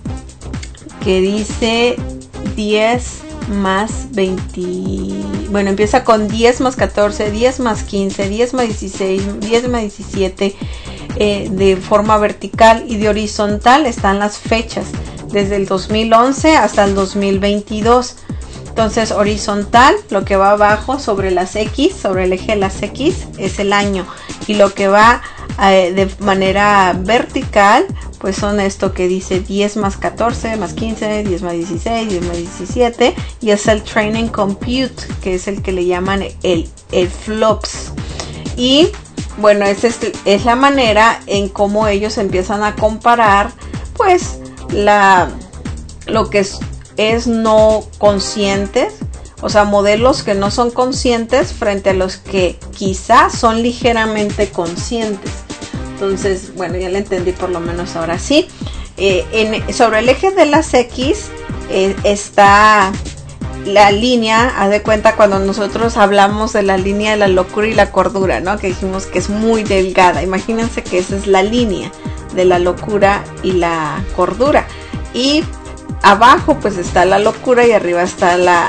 C: que dice diez más veinte, bueno, empieza con diez más catorce, diez más quince, diez más dieciséis, diez más diecisiete, eh, de forma vertical, y de horizontal están las fechas desde el dos mil once hasta el dos mil veintidós. Entonces, horizontal, lo que va abajo sobre las X, sobre el eje de las X, es el año, y lo que va eh, de manera vertical, pues son esto que dice diez más catorce más quince, diez más dieciséis, diez más diecisiete, y es el training compute, que es el que le llaman el, el flops. Y bueno, esa es, es la manera en cómo ellos empiezan a comparar pues la lo que es, es no conscientes, o sea, modelos que no son conscientes frente a los que quizás son ligeramente conscientes. Entonces, bueno, ya le entendí por lo menos ahora sí. Eh, en, sobre el eje de las X eh, está la línea, haz de cuenta cuando nosotros hablamos de la línea de la locura y la cordura, ¿no? Que dijimos que es muy delgada. Imagínense que esa es la línea de la locura y la cordura. Y abajo pues está la locura y arriba está la,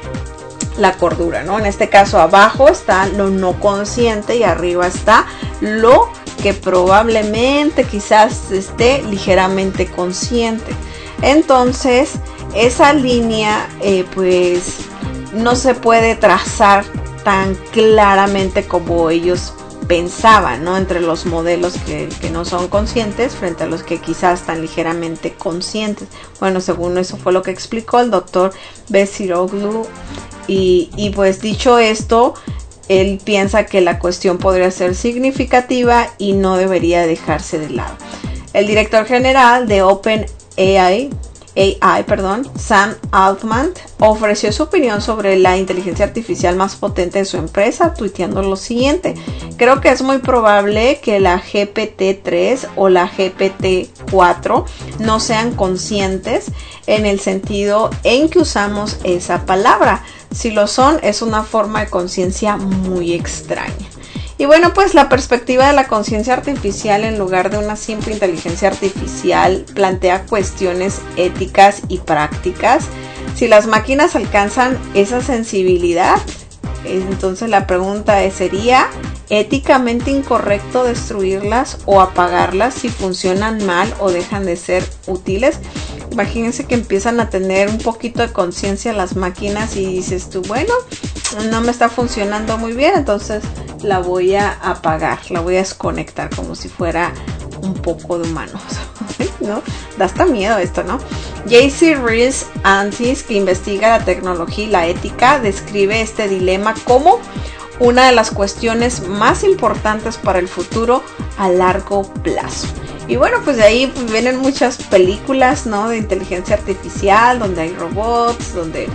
C: la cordura, ¿no? En este caso abajo está lo no consciente y arriba está lo que probablemente quizás esté ligeramente consciente. Entonces esa línea eh, pues no se puede trazar tan claramente como ellos pensaban, ¿no? Entre los modelos que, que no son conscientes frente a los que quizás están ligeramente conscientes. Bueno, según eso fue lo que explicó el doctor Beciroglu. Y, y pues dicho esto, él piensa que la cuestión podría ser significativa y no debería dejarse de lado. El director general de OpenAI, A I, perdón, Sam Altman, ofreció su opinión sobre la inteligencia artificial más potente de su empresa, tuiteando lo siguiente: creo que es muy probable que la G P T tres o la G P T cuatro no sean conscientes en el sentido en que usamos esa palabra. Si lo son, es una forma de conciencia muy extraña. Y bueno, pues la perspectiva de la conciencia artificial en lugar de una simple inteligencia artificial plantea cuestiones éticas y prácticas. Si las máquinas alcanzan esa sensibilidad, entonces la pregunta sería: ¿éticamente incorrecto destruirlas o apagarlas si funcionan mal o dejan de ser útiles? Imagínense que empiezan a tener un poquito de conciencia las máquinas y dices tú, bueno, no me está funcionando muy bien, entonces la voy a apagar, la voy a desconectar como si fuera un poco de humanos, ¿no? Da hasta miedo esto, ¿no? J C Rees Antis, que investiga la tecnología y la ética, describe este dilema como una de las cuestiones más importantes para el futuro a largo plazo. Y bueno, pues de ahí pues vienen muchas películas, ¿no? De inteligencia artificial, donde hay robots, donde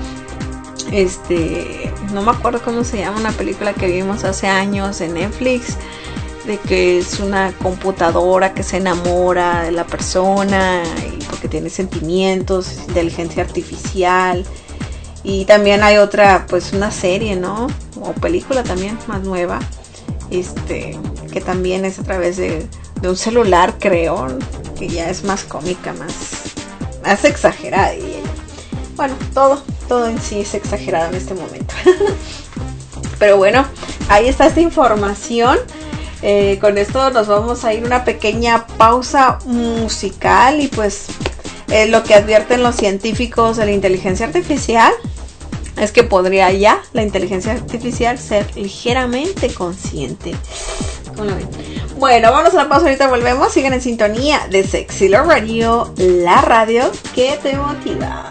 C: este, no me acuerdo cómo se llama, una película que vimos hace años en Netflix, de que es una computadora que se enamora de la persona y porque tiene sentimientos, inteligencia artificial. Y también hay otra, pues una serie, ¿no? O película también más nueva, este, que también es a través de, de un celular, creo, que ya es más cómica, más, más exagerada, diría yo. Bueno, todo, todo en sí es exagerado en este momento. Pero bueno, ahí está esta información. Eh, con esto nos vamos a ir a una pequeña pausa musical y pues eh, lo que advierten los científicos de la inteligencia artificial es que podría ya la inteligencia artificial ser ligeramente consciente. ¿Cómo lo ven? Bueno, vamos a la pausa, ahorita volvemos. Sigan en sintonía de Sexy Love Radio, la radio que te motiva.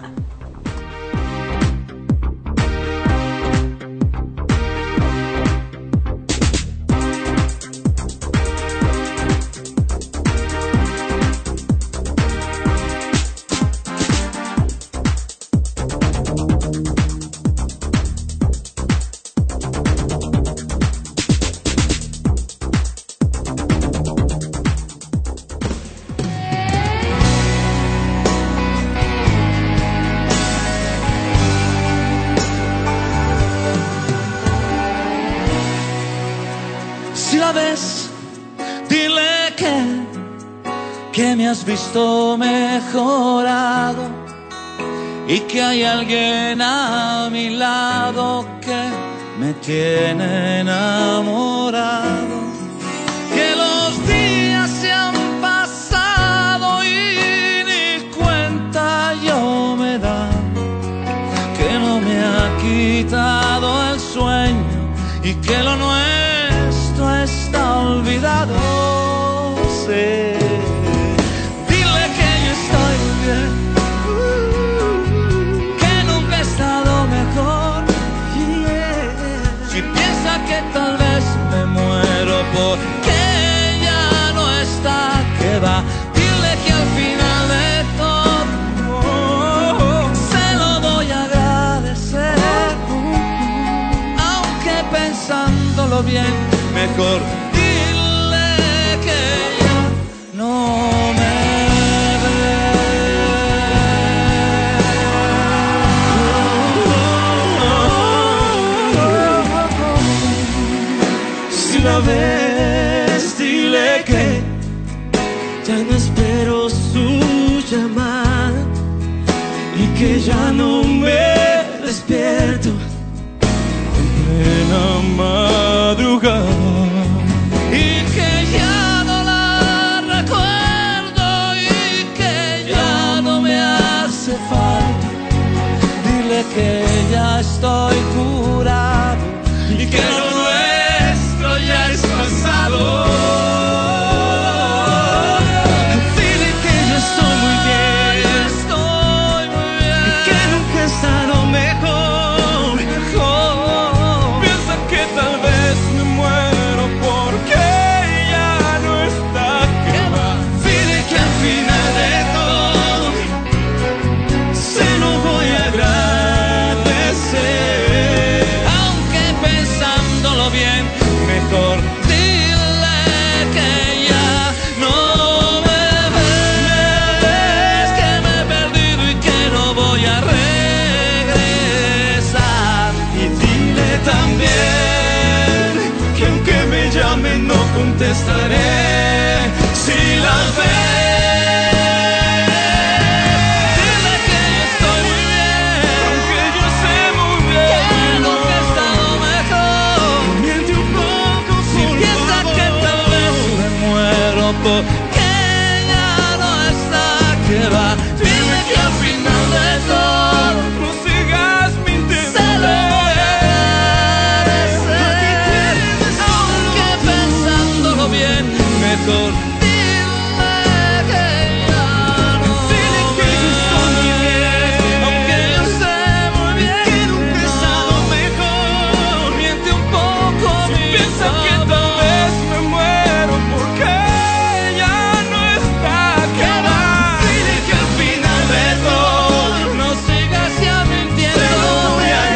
O: Que me has visto mejorado y que hay alguien a mi lado que me tiene enamorado. Que los días se han pasado y ni cuenta yo me da, que no me ha quitado el sueño y que lo nuestro está olvidado. sé. Dile que yo estoy muy bien, que nunca he estado mejor. Si piensa que tal vez me muero porque ella no está, que va. Dile que al final de todo se lo voy a agradecer, aunque pensándolo bien, mejor dile que ya no me ve. Si la ves, dile que ya no espero su llamada y que ya no me despierto en plena madrugada, y que ya no la recuerdo y que ya no me hace falta. Dile que ya estoy curado y que lo nuestro ya es pasado. Dile que yo estoy muy bien, estoy muy bien, y que nunca he estado mejor, mejor. Piensa que tal vez me muero porque ya no está, que va. Dile que al final de todo se lo voy a agradecer, aunque pensándolo bien, mejor dile que ya no me ves, que me he perdido y que no voy a regresar. Y dile también que aunque me llamen no contestaré si las ves. Dile que yo estoy muy bien, aunque yo sé muy bien que nunca he estado mejor. Miente un poco, si piensa que tal vez me muero porque ya no está, que va. Dile que al final de todo no sigas mintiendo, se lo voy a agradecer, aunque pensándolo bien, mejor dile que ya no. Dile que yo estoy muy bien, aunque yo sé muy bien que nunca he estado mejor. Miente un poco, si piensa que tal vez me muero porque ya no está, que va. Dile que al final de todo no sigas ya mintiendo, se lo voy a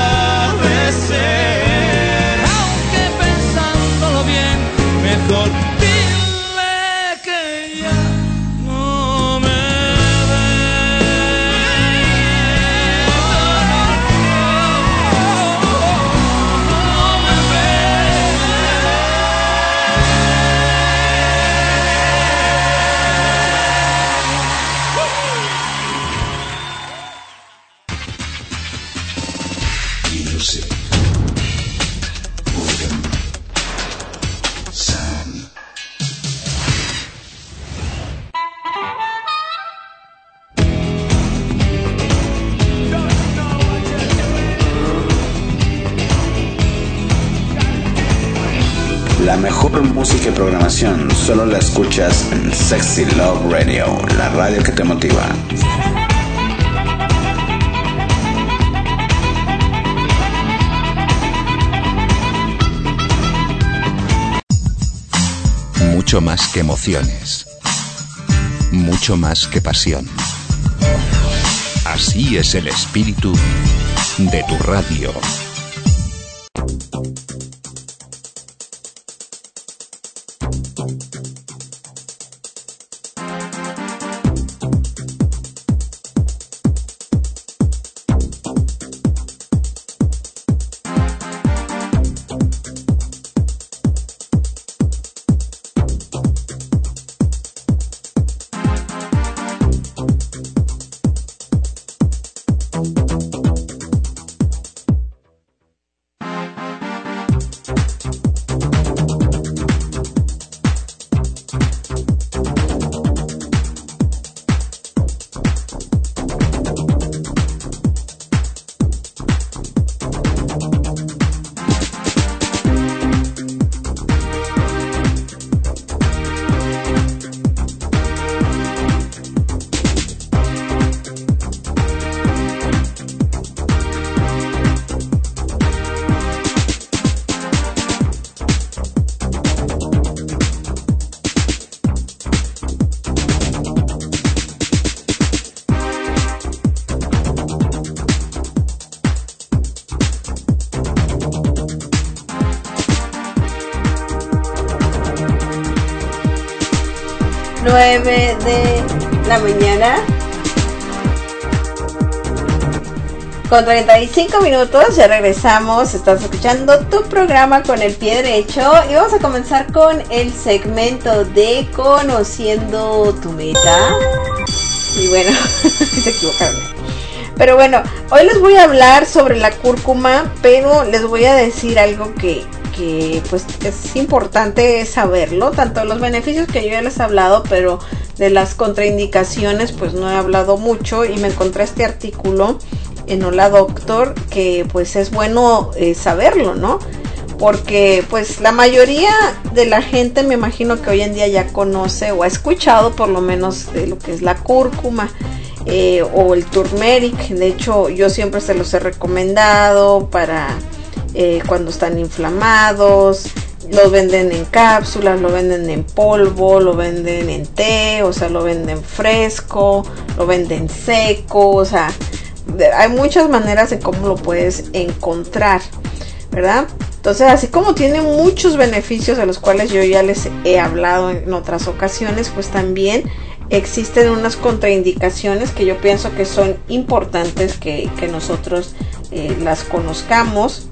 O: agradecer, aunque pensándolo bien, mejor dile que ya no me
K: Music. Rhythm. Sound.
A: La mejor música y programación solo la escuchas en Sexy Love Radio, la radio que te motiva.
B: Mucho más que emociones. Mucho más que pasión. Así es el espíritu de tu radio.
C: nueve de la mañana. Con treinta y cinco minutos, ya regresamos. Estás escuchando tu programa Con el Pie Derecho. Y vamos a comenzar con el segmento de Conociendo tu Meta. Y bueno, se equivocaron. Pero bueno, hoy les voy a hablar sobre la cúrcuma, pero les voy a decir algo que, que pues es importante saberlo. Tanto los beneficios que yo ya les he hablado, pero de las contraindicaciones pues no he hablado mucho. Y me encontré este artículo en Hola Doctor, que pues es bueno eh, saberlo, ¿no? Porque pues la mayoría de la gente, me imagino que hoy en día ya conoce o ha escuchado por lo menos de lo que es la cúrcuma eh, o el turmeric. De hecho, yo siempre se los he recomendado para eh, cuando están inflamados. Lo venden en cápsulas, lo venden en polvo, lo venden en té, o sea, lo venden fresco, lo venden seco, o sea, hay muchas maneras de cómo lo puedes encontrar, ¿verdad? Entonces, así como tiene muchos beneficios de los cuales yo ya les he hablado en otras ocasiones, pues también existen unas contraindicaciones que yo pienso que son importantes que, que nosotros eh, las conozcamos,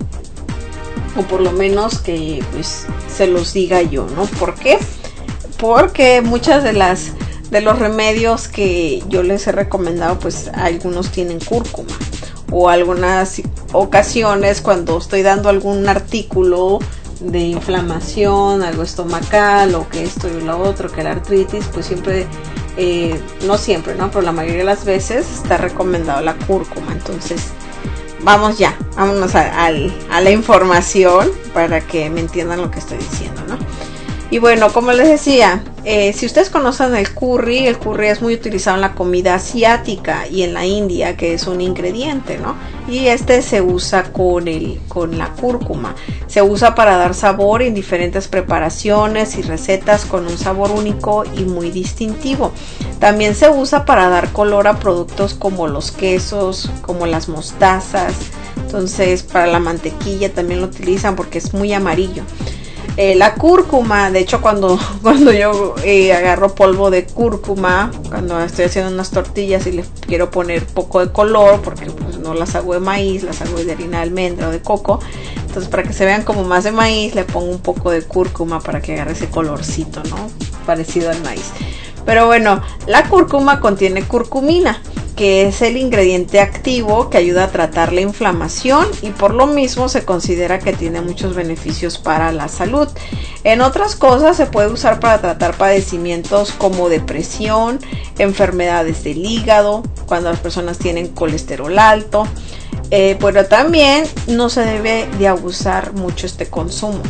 C: o por lo menos que pues se los diga yo, ¿no? ¿Por qué? Porque muchas de las de los remedios que yo les he recomendado, pues algunos tienen cúrcuma, o algunas ocasiones cuando estoy dando algún artículo de inflamación, algo estomacal, o que esto y lo otro, que la artritis, pues siempre, eh, no siempre, ¿no? Pero la mayoría de las veces está recomendado la cúrcuma. Entonces, vamos ya, vámonos a, a, a la información para que me entiendan lo que estoy diciendo, ¿no? Y bueno, como les decía, eh, si ustedes conocen el curry, el curry es muy utilizado en la comida asiática y en la India, que es un ingrediente, ¿no? Y este se usa con, el, con la cúrcuma. Se usa para dar sabor en diferentes preparaciones y recetas con un sabor único y muy distintivo. También se usa para dar color a productos como los quesos, como las mostazas. Entonces, para la mantequilla también lo utilizan porque es muy amarillo. Eh, la cúrcuma, de hecho cuando, cuando yo eh, agarro polvo de cúrcuma, cuando estoy haciendo unas tortillas y les quiero poner poco de color, porque pues no las hago de maíz, las hago de harina de almendra o de coco, entonces para que se vean como más de maíz le pongo un poco de cúrcuma para que agarre ese colorcito, ¿no? Parecido al maíz. Pero bueno, la cúrcuma contiene curcumina, que es el ingrediente activo que ayuda a tratar la inflamación, y por lo mismo se considera que tiene muchos beneficios para la salud. En otras cosas se puede usar para tratar padecimientos como depresión, enfermedades del hígado, cuando las personas tienen colesterol alto, eh, pero también no se debe de abusar mucho este consumo.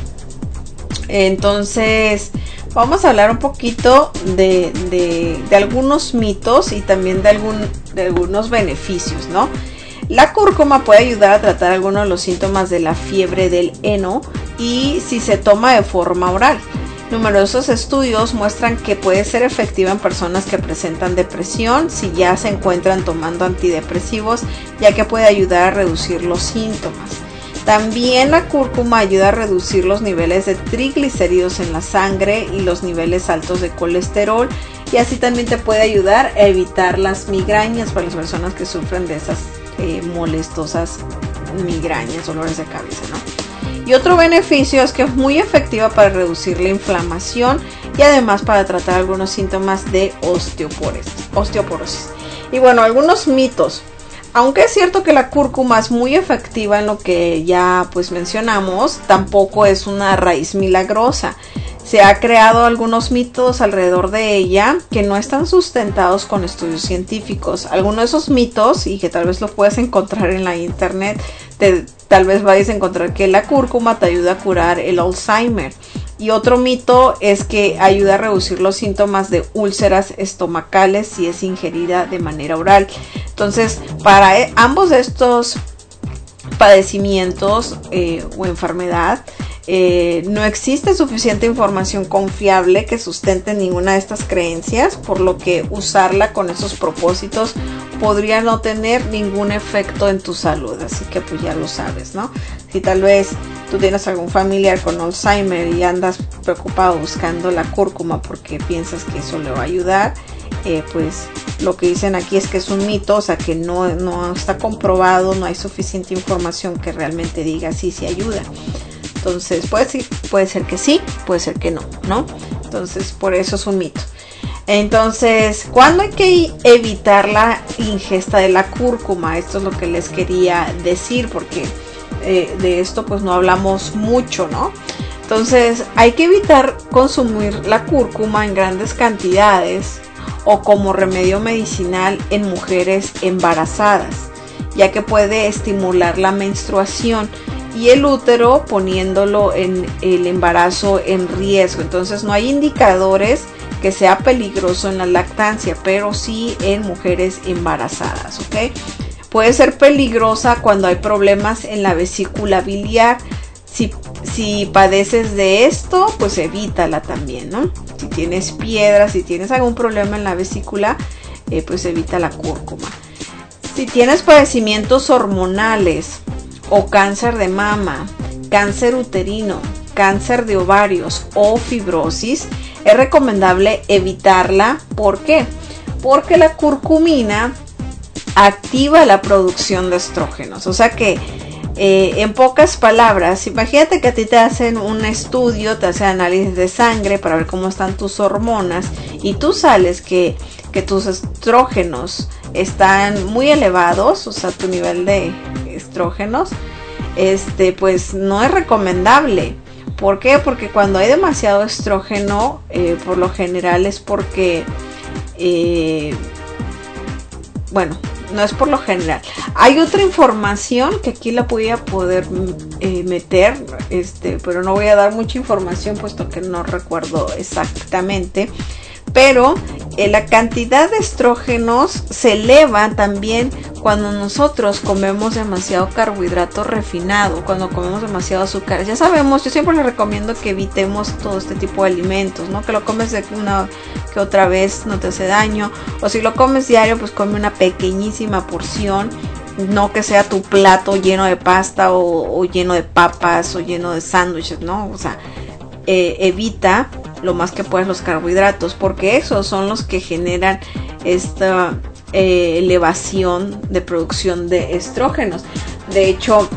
C: Entonces, vamos a hablar un poquito de, de, de algunos mitos y también de, algún, de algunos beneficios, ¿no? La cúrcuma puede ayudar a tratar algunos de los síntomas de la fiebre del heno y si se toma de forma oral. Numerosos estudios muestran que puede ser efectiva en personas que presentan depresión si ya se encuentran tomando antidepresivos, ya que puede ayudar a reducir los síntomas. También la cúrcuma ayuda a reducir los niveles de triglicéridos en la sangre y los niveles altos de colesterol, y así también te puede ayudar a evitar las migrañas para las personas que sufren de esas eh, molestosas migrañas, dolores de cabeza, ¿no? Y otro beneficio es que es muy efectiva para reducir la inflamación y además para tratar algunos síntomas de osteoporosis. osteoporosis. Y bueno, algunos mitos. Aunque es cierto que la cúrcuma es muy efectiva en lo que ya pues mencionamos, tampoco es una raíz milagrosa. Se ha creado algunos mitos alrededor de ella que no están sustentados con estudios científicos. Algunos de esos mitos, y que tal vez lo puedas encontrar en la internet, te, tal vez vayas a encontrar que la cúrcuma te ayuda a curar el Alzheimer. Y otro mito es que ayuda a reducir los síntomas de úlceras estomacales si es ingerida de manera oral. Entonces, para ambos de estos padecimientos eh, o enfermedad, eh, no existe suficiente información confiable que sustente ninguna de estas creencias, por lo que usarla con esos propósitos podría no tener ningún efecto en tu salud. Así que pues ya lo sabes, ¿no? Si tal vez tú tienes algún familiar con Alzheimer y andas preocupado buscando la cúrcuma porque piensas que eso le va a ayudar, eh, pues lo que dicen aquí es que es un mito, o sea que no, no está comprobado, no hay suficiente información que realmente diga sí, sí ayuda. Entonces puede ser, puede ser que sí, puede ser que no, ¿no? Entonces por eso es un mito. Entonces, ¿cuándo hay que evitar la ingesta de la cúrcuma? Esto es lo que les quería decir, porque eh, de esto pues no hablamos mucho, ¿no? Entonces hay que evitar consumir la cúrcuma en grandes cantidades o como remedio medicinal en mujeres embarazadas, ya que puede estimular la menstruación y el útero, poniéndolo en el embarazo en riesgo. Entonces no hay indicadores que sea peligroso en la lactancia, pero sí en mujeres embarazadas, ¿ok? Puede ser peligrosa cuando hay problemas en la vesícula biliar. Si, si padeces de esto, pues evítala también, ¿no? Si tienes piedras, si tienes algún problema en la vesícula, eh, pues evita la cúrcuma. Si tienes padecimientos hormonales o cáncer de mama, cáncer uterino, cáncer de ovarios o fibrosis, es recomendable evitarla. ¿Por qué? Porque la curcumina activa la producción de estrógenos. O sea que, eh, en pocas palabras, imagínate que a ti te hacen un estudio, te hacen análisis de sangre para ver cómo están tus hormonas y tú sales que, que tus estrógenos están muy elevados, o sea, tu nivel de estrógenos, este, pues no es recomendable. ¿Por qué? Porque cuando hay demasiado estrógeno, eh, por lo general es porque, eh, bueno, no es por lo general. Hay otra información que aquí la voy a poder eh, meter, este, pero no voy a dar mucha información puesto que no recuerdo exactamente. Pero eh, la cantidad de estrógenos se eleva también cuando nosotros comemos demasiado carbohidrato refinado, cuando comemos demasiado azúcar. Ya sabemos, yo siempre les recomiendo que evitemos todo este tipo de alimentos, ¿no? Que lo comes de una que otra vez no te hace daño, o si lo comes diario, pues come una pequeñísima porción, no que sea tu plato lleno de pasta o, o lleno de papas o lleno de sándwiches, ¿no? O sea, eh, evita lo más que puedas los carbohidratos, porque esos son los que generan esta eh, elevación de producción de estrógenos. De hecho,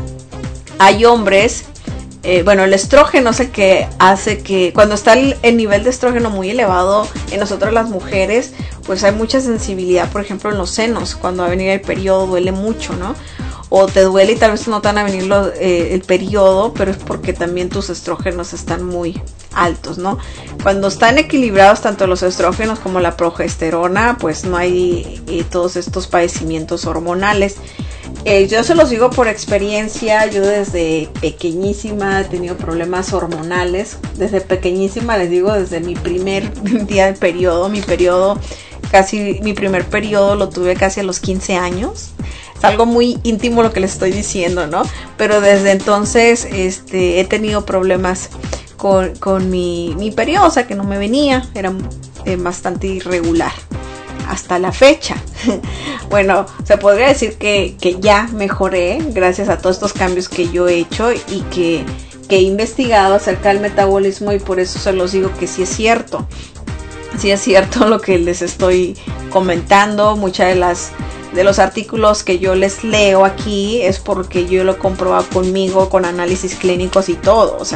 C: hay hombres, eh, bueno, el estrógeno es el que hace que cuando está el, el nivel de estrógeno muy elevado en nosotros las mujeres, pues hay mucha sensibilidad, por ejemplo en los senos, cuando va a venir el periodo duele mucho, ¿no? O te duele y tal vez no te van a venir lo, eh, el periodo, pero es porque también tus estrógenos están muy altos, ¿no? Cuando están equilibrados tanto los estrógenos como la progesterona, pues no hay eh, todos estos padecimientos hormonales. Eh, yo se los digo por experiencia, yo desde pequeñísima he tenido problemas hormonales, desde pequeñísima les digo, desde mi primer día de periodo, mi periodo, casi mi primer periodo lo tuve casi a los quince años. Es algo muy íntimo lo que les estoy diciendo, ¿no? Pero desde entonces este, he tenido problemas con, con mi, mi periodo, o sea que no me venía, era eh, bastante irregular hasta la fecha. Bueno, se podría decir que, que ya mejoré gracias a todos estos cambios que yo he hecho y que, que he investigado acerca del metabolismo, y por eso se los digo que sí es cierto. Sí es cierto lo que les estoy comentando. Muchas de las de los artículos que yo les leo aquí es porque yo lo he comprobado conmigo, con análisis clínicos y todo. O sea,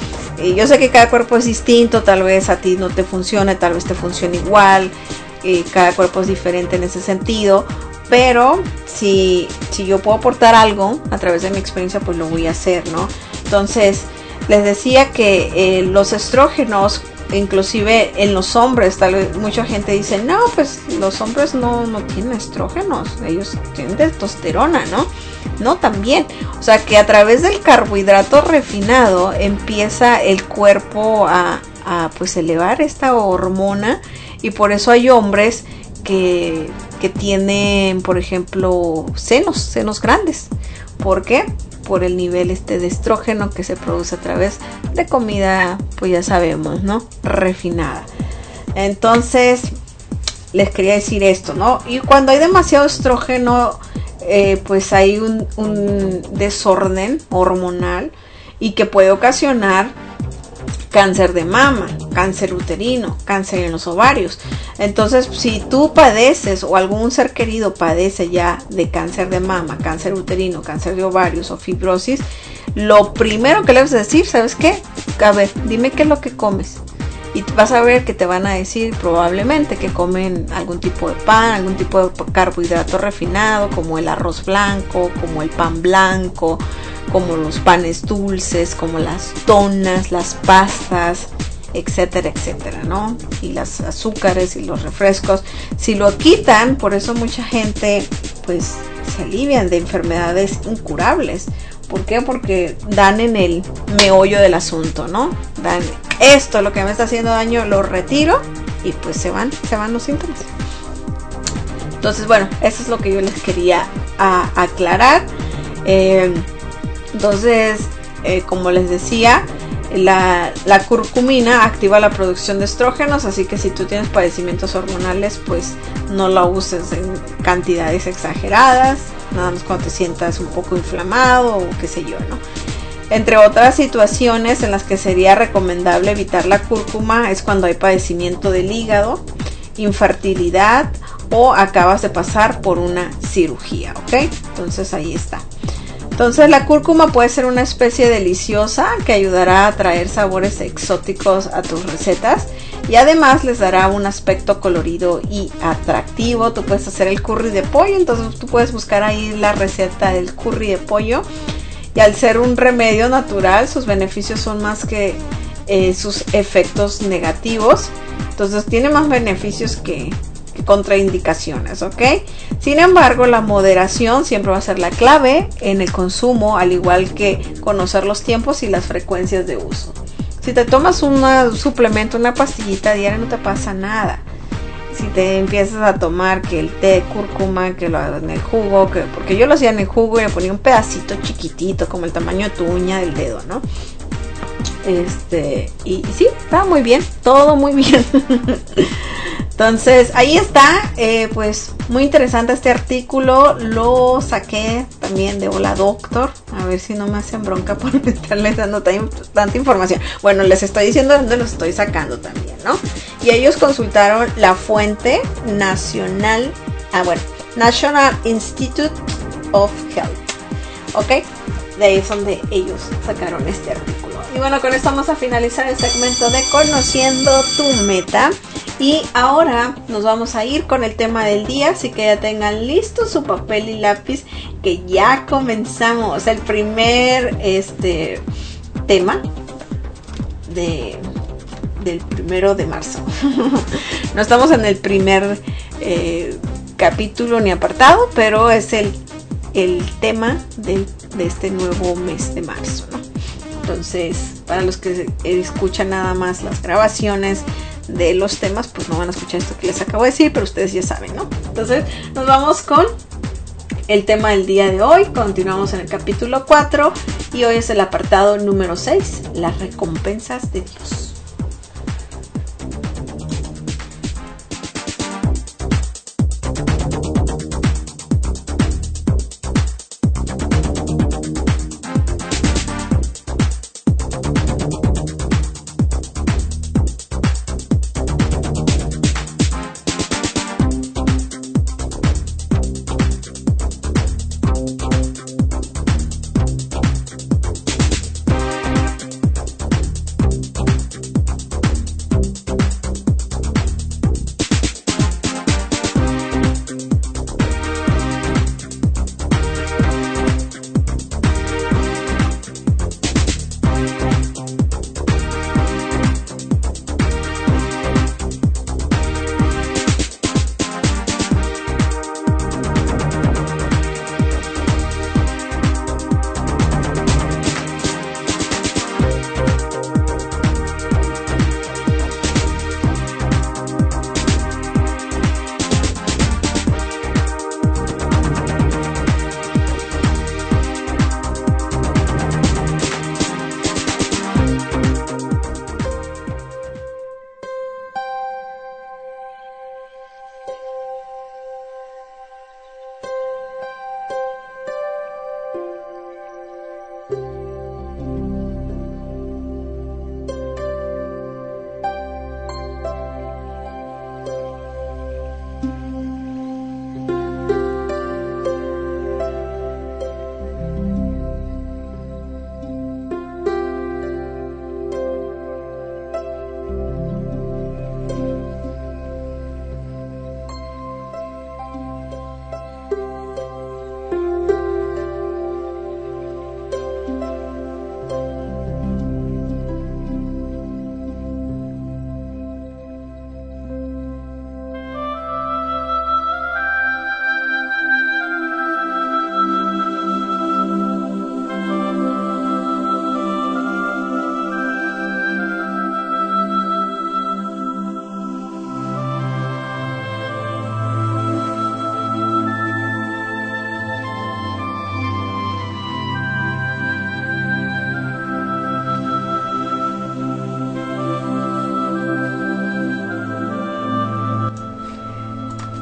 C: yo sé que cada cuerpo es distinto, tal vez a ti no te funcione, tal vez te funcione igual, eh, cada cuerpo es diferente en ese sentido, pero si, si yo puedo aportar algo a través de mi experiencia, pues lo voy a hacer, ¿no? Entonces, les decía que eh, los estrógenos, inclusive en los hombres, tal vez mucha gente dice, no, pues los hombres no, no tienen estrógenos, ellos tienen testosterona, ¿no? No, también, o sea que a través del carbohidrato refinado empieza el cuerpo a, a pues elevar esta hormona, y por eso hay hombres que, que tienen, por ejemplo, senos, senos grandes. ¿Por qué? por el nivel este de estrógeno que se produce a través de comida, pues ya sabemos, ¿no? Refinada. Entonces, les quería decir esto, ¿no? Y cuando hay demasiado estrógeno, eh, pues hay un, un desorden hormonal y que puede ocasionar cáncer de mama, cáncer uterino, cáncer en los ovarios. Entonces, si tú padeces o algún ser querido padece ya de cáncer de mama, cáncer uterino, cáncer de ovarios o fibrosis, lo primero que le vas a decir, ¿sabes qué? A ver, dime qué es lo que comes. Y vas a ver que te van a decir probablemente que comen algún tipo de pan, algún tipo de carbohidrato refinado, como el arroz blanco, como el pan blanco, como los panes dulces, como las donas, las pastas, etcétera, etcétera, ¿no? Y las azúcares y los refrescos. Si lo quitan, por eso mucha gente pues se alivian de enfermedades incurables. ¿Por qué? Porque dan en el meollo del asunto, ¿no? Dan, esto lo que me está haciendo daño, lo retiro y pues se van, se van los síntomas. Entonces, bueno, eso es lo que yo les quería a, aclarar. Eh, entonces, eh, como les decía, la, la curcumina activa la producción de estrógenos, así que si tú tienes padecimientos hormonales, pues no la uses en cantidades exageradas, nada más cuando te sientas un poco inflamado o qué sé yo, ¿no? Entre otras situaciones en las que sería recomendable evitar la cúrcuma es cuando hay padecimiento del hígado, infertilidad o acabas de pasar por una cirugía, ¿ok? Entonces ahí está. Entonces la cúrcuma puede ser una especie deliciosa que ayudará a traer sabores exóticos a tus recetas y además les dará un aspecto colorido y atractivo. Tú puedes hacer el curry de pollo, entonces tú puedes buscar ahí la receta del curry de pollo y al ser un remedio natural sus beneficios son más que eh, sus efectos negativos. Entonces tiene más beneficios que contraindicaciones, ¿ok? Sin embargo, la moderación siempre va a ser la clave en el consumo, al igual que conocer los tiempos y las frecuencias de uso. Si te tomas un suplemento, una pastillita diaria, no te pasa nada. Si te empiezas a tomar que el té de cúrcuma, que lo hagas en el jugo, que, porque yo lo hacía en el jugo y le ponía un pedacito chiquitito, como el tamaño de tu uña del dedo, ¿no? Este, y, y sí, estaba muy bien, todo muy bien. Entonces, ahí está, eh, pues muy interesante este artículo, lo saqué también de Hola Doctor, a ver si no me hacen bronca por estarles dando tan, tanta información. Bueno, les estoy diciendo dónde los estoy sacando también, ¿no? Y ellos consultaron la fuente nacional, ah bueno, National Institute of Health, ¿ok? De ahí es donde ellos sacaron este artículo. Y bueno, con esto vamos a finalizar el segmento de Conociendo tu Meta. Y ahora nos vamos a ir con el tema del día, así que ya tengan listo su papel y lápiz, que ya comenzamos el primer este tema de, del primero de marzo. No estamos en el primer eh, capítulo ni apartado, pero es el, el tema de, de este nuevo mes de marzo, ¿no? Entonces, para los que escuchan nada más las grabaciones de los temas, pues no van a escuchar esto que les acabo de decir, pero ustedes ya saben, ¿no? Entonces nos vamos con el tema del día de hoy. Continuamos en el capítulo cuatro y hoy es el apartado número seis, las recompensas de Dios.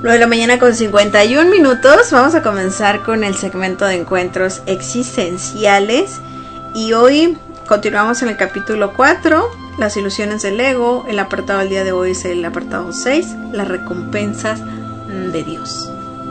C: nueve de la mañana con cincuenta y un minutos. Vamos a comenzar con el segmento de encuentros existenciales. Y hoy continuamos en el capítulo cuatro, las ilusiones del ego. El apartado del día de hoy es el apartado seis, las recompensas de Dios.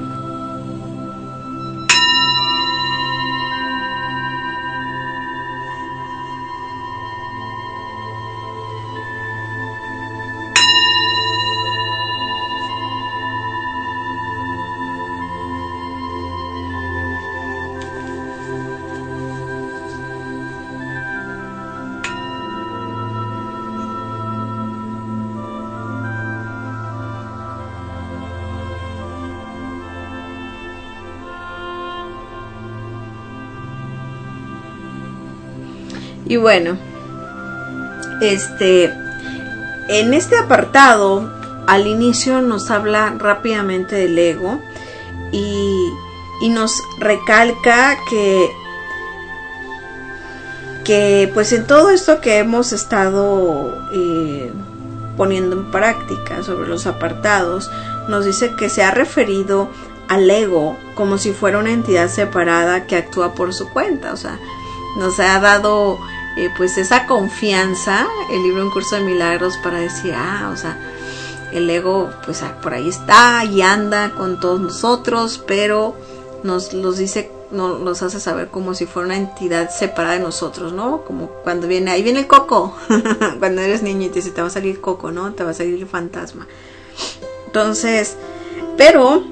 C: Y bueno, este, en este apartado, al inicio nos habla rápidamente del ego y, y nos recalca que, que pues en todo esto que hemos estado eh, poniendo en práctica sobre los apartados, nos dice que se ha referido al ego como si fuera una entidad separada que actúa por su cuenta. O sea, nos ha dado eh, pues esa confianza el libro Un Curso de Milagros para decir, ah, o sea, el ego pues por ahí está y anda con todos nosotros, pero nos los dice, no, nos hace saber como si fuera una entidad separada de nosotros, ¿no? Como cuando viene, ahí viene el coco, cuando eres niño y te dice, te va a salir coco, ¿no? Te va a salir el fantasma. Entonces, pero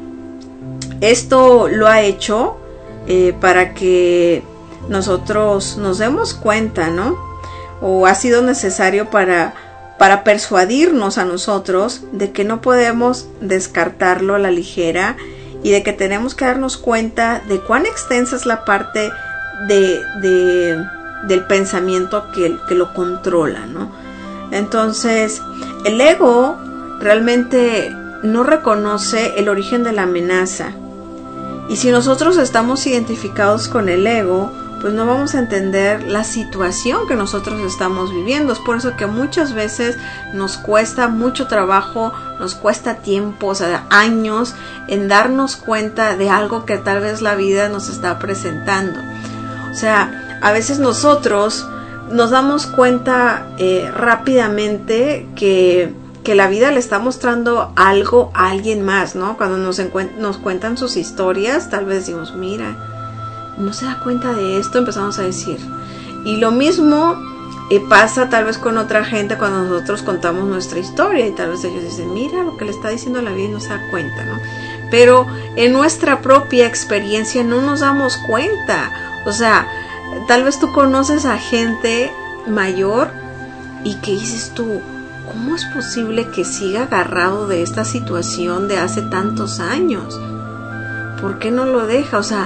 C: esto lo ha hecho eh, para que nosotros nos demos cuenta, ¿no? O ha sido necesario para, para persuadirnos a nosotros de que no podemos descartarlo a la ligera y de que tenemos que darnos cuenta de cuán extensa es la parte de, de, del pensamiento que, que lo controla, ¿no? Entonces, el ego realmente no reconoce el origen de la amenaza. Y si nosotros estamos identificados con el ego, pues no vamos a entender la situación que nosotros estamos viviendo. Es por eso que muchas veces nos cuesta mucho trabajo, nos cuesta tiempo, o sea, años en darnos cuenta de algo que tal vez la vida nos está presentando. O sea, a veces nosotros nos damos cuenta eh, rápidamente que, que la vida le está mostrando algo a alguien más, ¿no? Cuando nos, encuent- nos cuentan sus historias, tal vez decimos, mira, no se da cuenta de esto, empezamos a decir. Y lo mismo eh, pasa tal vez con otra gente cuando nosotros contamos nuestra historia y tal vez ellos dicen, mira lo que le está diciendo la vida y no se da cuenta, ¿no? Pero en nuestra propia experiencia no nos damos cuenta. O sea, tal vez tú conoces a gente mayor y que dices tú, ¿cómo es posible que siga agarrado de esta situación de hace tantos años? ¿Por qué no lo deja? O sea,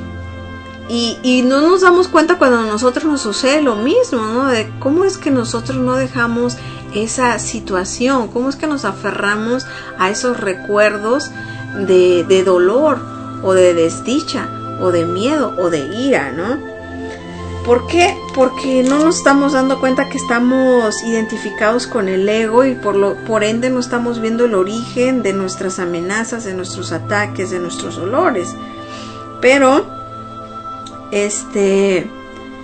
C: Y, y no nos damos cuenta cuando a nosotros nos sucede lo mismo, ¿no? De cómo es que nosotros no dejamos esa situación, cómo es que nos aferramos a esos recuerdos de, de dolor o de desdicha o de miedo o de ira, ¿no? ¿Por qué? Porque no nos estamos dando cuenta que estamos identificados con el ego y por, lo, por ende no estamos viendo el origen de nuestras amenazas, de nuestros ataques, de nuestros dolores. Pero Este,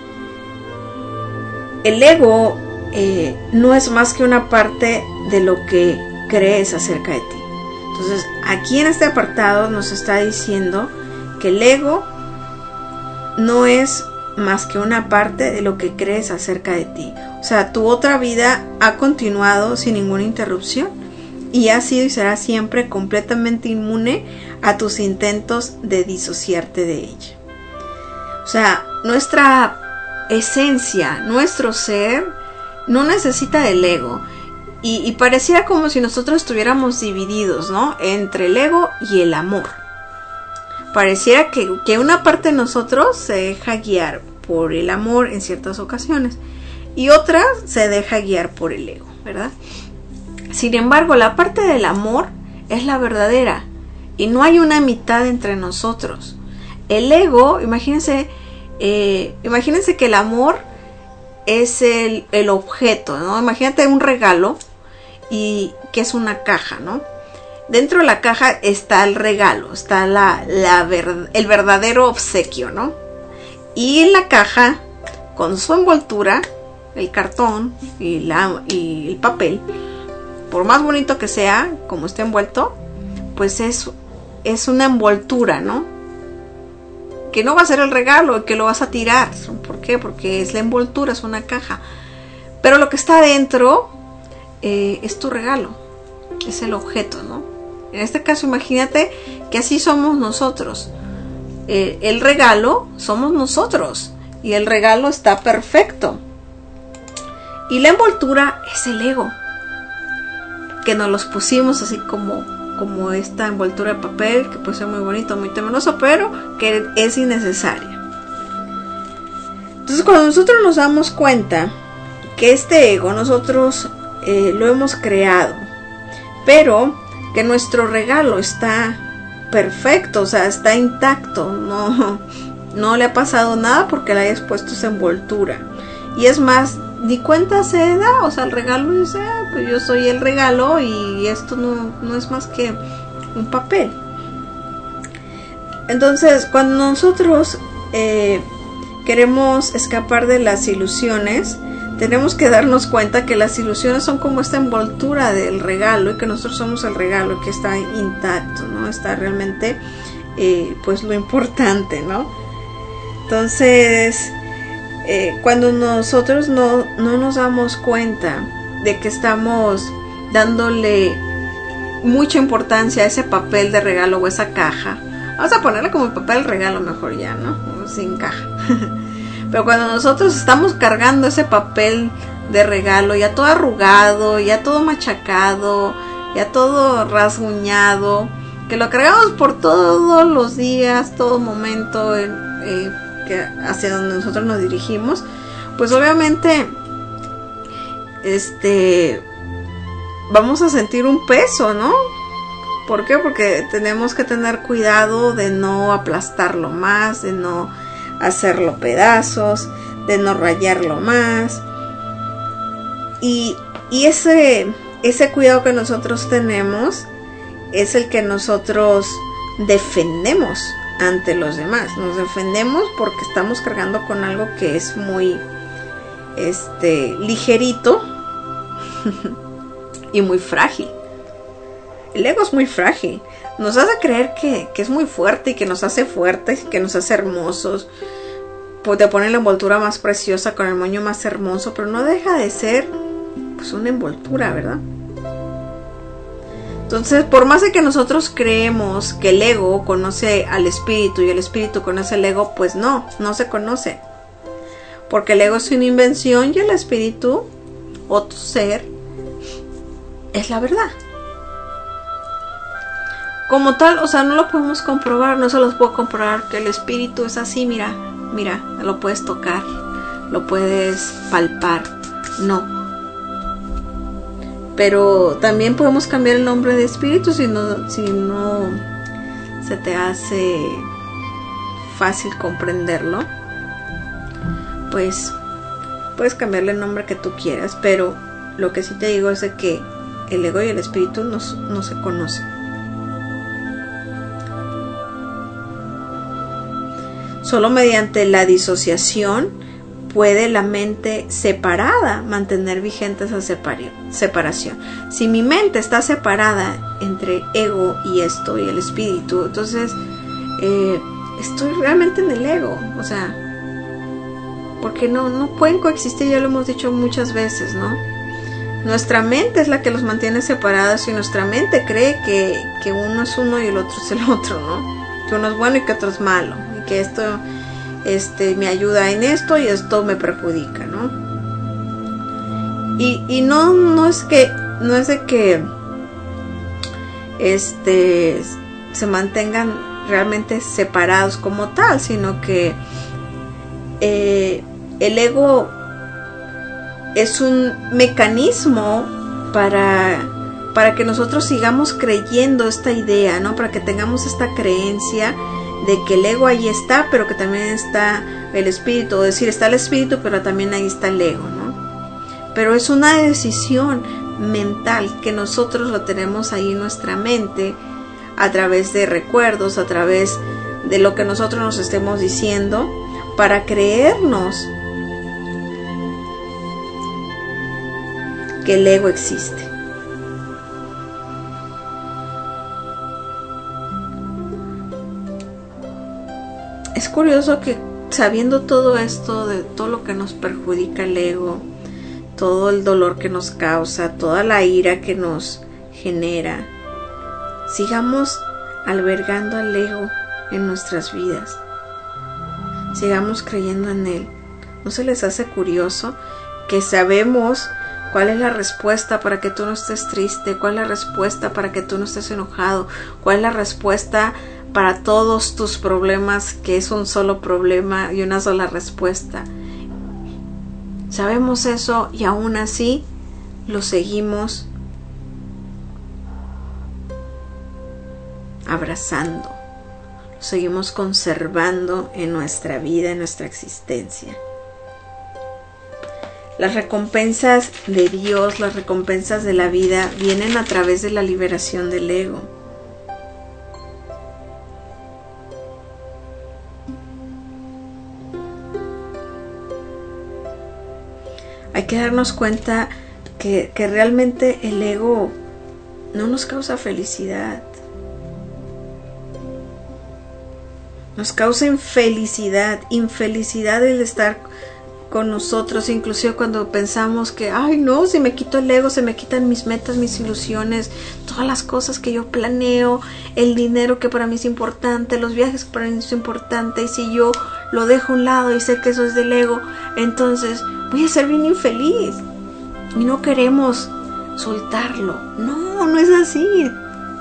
C: el ego eh, no es más que una parte de lo que crees acerca de ti. Entonces, aquí en este apartado nos está diciendo que el ego no es más que una parte de lo que crees acerca de ti. O sea, tu otra vida ha continuado sin ninguna interrupción y ha sido y será siempre completamente inmune a tus intentos de disociarte de ella. O sea, nuestra esencia, nuestro ser, no necesita del ego. Y, y pareciera como si nosotros estuviéramos divididos, ¿no? Entre el ego y el amor. Pareciera que, que una parte de nosotros se deja guiar por el amor en ciertas ocasiones. Y otra se deja guiar por el ego, ¿verdad? Sin embargo, la parte del amor es la verdadera. Y no hay una mitad entre nosotros. El ego, imagínense, eh, imagínense que el amor es el, el objeto, ¿no? Imagínate un regalo y que es una caja, ¿no? dentro de la caja está el regalo, está la, la ver, el verdadero obsequio, ¿no? Y en la caja, con su envoltura, el cartón y, la, y el papel, por más bonito que sea, como esté envuelto, pues es, es una envoltura, ¿no? Que no va a ser el regalo, que lo vas a tirar. ¿Por qué? Porque es la envoltura, es una caja. Pero lo que está adentro eh, es tu regalo, es el objeto, ¿no? En este caso, imagínate que así somos nosotros. Eh, el regalo somos nosotros y el regalo está perfecto. Y la envoltura es el ego, que nos los pusimos así como, como esta envoltura de papel, que puede ser muy bonito, muy temeroso, pero que es innecesaria. Entonces, cuando nosotros nos damos cuenta que este ego nosotros eh, lo hemos creado, pero que nuestro regalo está perfecto, o sea, está intacto, no, no le ha pasado nada porque le hayas puesto esa envoltura. Y es más, ni cuenta se da, o sea, el regalo dice, ah, pues yo soy el regalo y esto no, no es más que un papel. Entonces, cuando nosotros eh, queremos escapar de las ilusiones, tenemos que darnos cuenta que las ilusiones son como esta envoltura del regalo y que nosotros somos el regalo, que está intacto, ¿no? Está realmente, eh, pues, lo importante, ¿no? Entonces, eh, cuando nosotros no, no nos damos cuenta de que estamos dándole mucha importancia a ese papel de regalo o esa caja, vamos a ponerle como el papel regalo mejor ya, ¿no? Sin caja. Pero cuando nosotros estamos cargando ese papel de regalo ya todo arrugado, ya todo machacado, ya todo rasguñado, que lo cargamos por todos los días, todo momento eh, eh, que hacia donde nosotros nos dirigimos, pues obviamente este vamos a sentir un peso, ¿no? ¿Por qué? Porque tenemos que tener cuidado de no aplastarlo más, de no hacerlo pedazos, de no rayarlo más. Y, y ese, ese cuidado que nosotros tenemos es el que nosotros defendemos ante los demás. Nos defendemos porque estamos cargando con algo que es muy este, ligerito y muy frágil. El ego es muy frágil. Nos hace creer que, que es muy fuerte y que nos hace fuertes y que nos hace hermosos. Pues te pone la envoltura más preciosa con el moño más hermoso, pero no deja de ser pues una envoltura, ¿verdad? Entonces, por más de que nosotros creemos que el ego conoce al espíritu y el espíritu conoce al ego, pues no, no se conoce. Porque el ego es una invención y el espíritu, o tu ser, es la verdad. Como tal, o sea, no lo podemos comprobar, no se los puedo comprobar que el espíritu es así, mira, mira, lo puedes tocar, lo puedes palpar, no. Pero también podemos cambiar el nombre de espíritu si no, si no se te hace fácil comprenderlo. Pues puedes cambiarle el nombre que tú quieras, pero lo que sí te digo es de que el ego y el espíritu no, no se conocen. Solo mediante la disociación puede la mente separada mantener vigente esa separación. Si mi mente está separada entre ego y esto y el espíritu, entonces eh, estoy realmente en el ego. O sea, porque no, no pueden coexistir, ya lo hemos dicho muchas veces, ¿no? Nuestra mente es la que los mantiene separados y nuestra mente cree que, que uno es uno y el otro es el otro, ¿no? Que uno es bueno y que otro es malo. Que esto este, me ayuda en esto y esto me perjudica, ¿no? Y, y no, no es que no es de que este se mantengan realmente separados como tal, sino que eh, el ego es un mecanismo para para que nosotros sigamos creyendo esta idea, ¿no? Para que tengamos esta creencia de que el ego ahí está, pero que también está el espíritu, es decir, está el espíritu, pero también ahí está el ego, ¿no? Pero es una decisión mental que nosotros lo tenemos ahí en nuestra mente a través de recuerdos, a través de lo que nosotros nos estemos diciendo, para creernos que el ego existe. Es curioso que sabiendo todo esto, de todo lo que nos perjudica el ego, todo el dolor que nos causa, toda la ira que nos genera, sigamos albergando al ego en nuestras vidas. Sigamos creyendo en él. ¿No se les hace curioso que sabemos cuál es la respuesta para que tú no estés triste? ¿Cuál es la respuesta para que tú no estés enojado? ¿Cuál es la respuesta para todos tus problemas, que es un solo problema y una sola respuesta? Sabemos eso y aún así lo seguimos abrazando, lo seguimos conservando en nuestra vida, en nuestra existencia. Las recompensas de Dios, las recompensas de la vida vienen a través de la liberación del ego. Hay que darnos cuenta que, que realmente el ego no nos causa felicidad. Nos causa infelicidad, infelicidad el estar con nosotros, inclusive cuando pensamos que, ay no, si me quito el ego, se me quitan mis metas, mis ilusiones, todas las cosas que yo planeo, el dinero que para mí es importante, los viajes que para mí es importante, y si yo lo dejo a un lado y sé que eso es del ego, entonces voy a ser bien infeliz. Y no queremos soltarlo. No, no es así.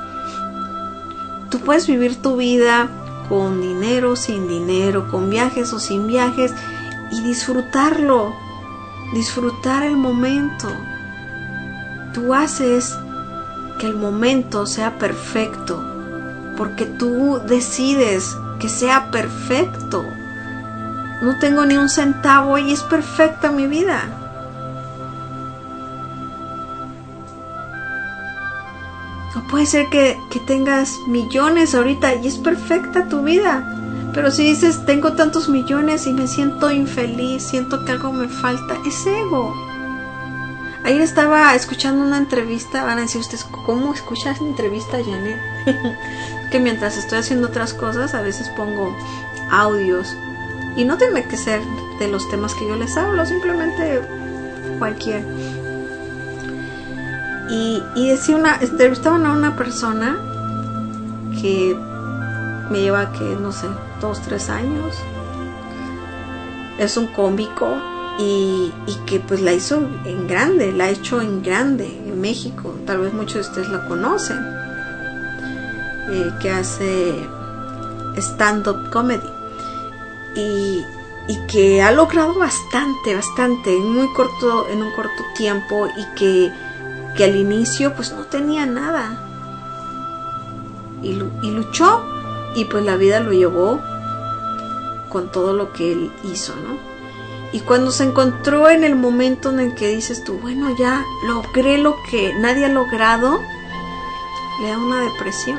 C: Tú puedes vivir tu vida con dinero, sin dinero, con viajes o sin viajes, y disfrutarlo, disfrutar el momento. Tú haces que el momento sea perfecto, porque tú decides que sea perfecto. No tengo ni un centavo y es perfecta mi vida. No puede ser que, que tengas millones ahorita y es perfecta tu vida. Pero si dices, tengo tantos millones y me siento infeliz, siento que algo me falta, es ego. Ayer estaba escuchando una entrevista, van a decir ustedes, ¿cómo escuchas una entrevista, Janet? Que mientras estoy haciendo otras cosas, a veces pongo audios. Y no tiene que ser de los temas que yo les hablo, simplemente cualquier. Y, y decía una, entrevistaban a una persona que me lleva, que no sé, dos, tres años. Es un cómico y, y que pues la hizo en grande, la ha hecho en grande en México. Tal vez muchos de ustedes la conocen. Eh, que hace stand-up comedy. Y, y que ha logrado bastante, bastante en muy corto, en un corto tiempo, y que, que al inicio pues no tenía nada y, y luchó, y pues la vida lo llevó con todo lo que él hizo, ¿no? Y cuando se encontró en el momento en el que dices tú, bueno, ya logré lo que nadie ha logrado, le da una depresión.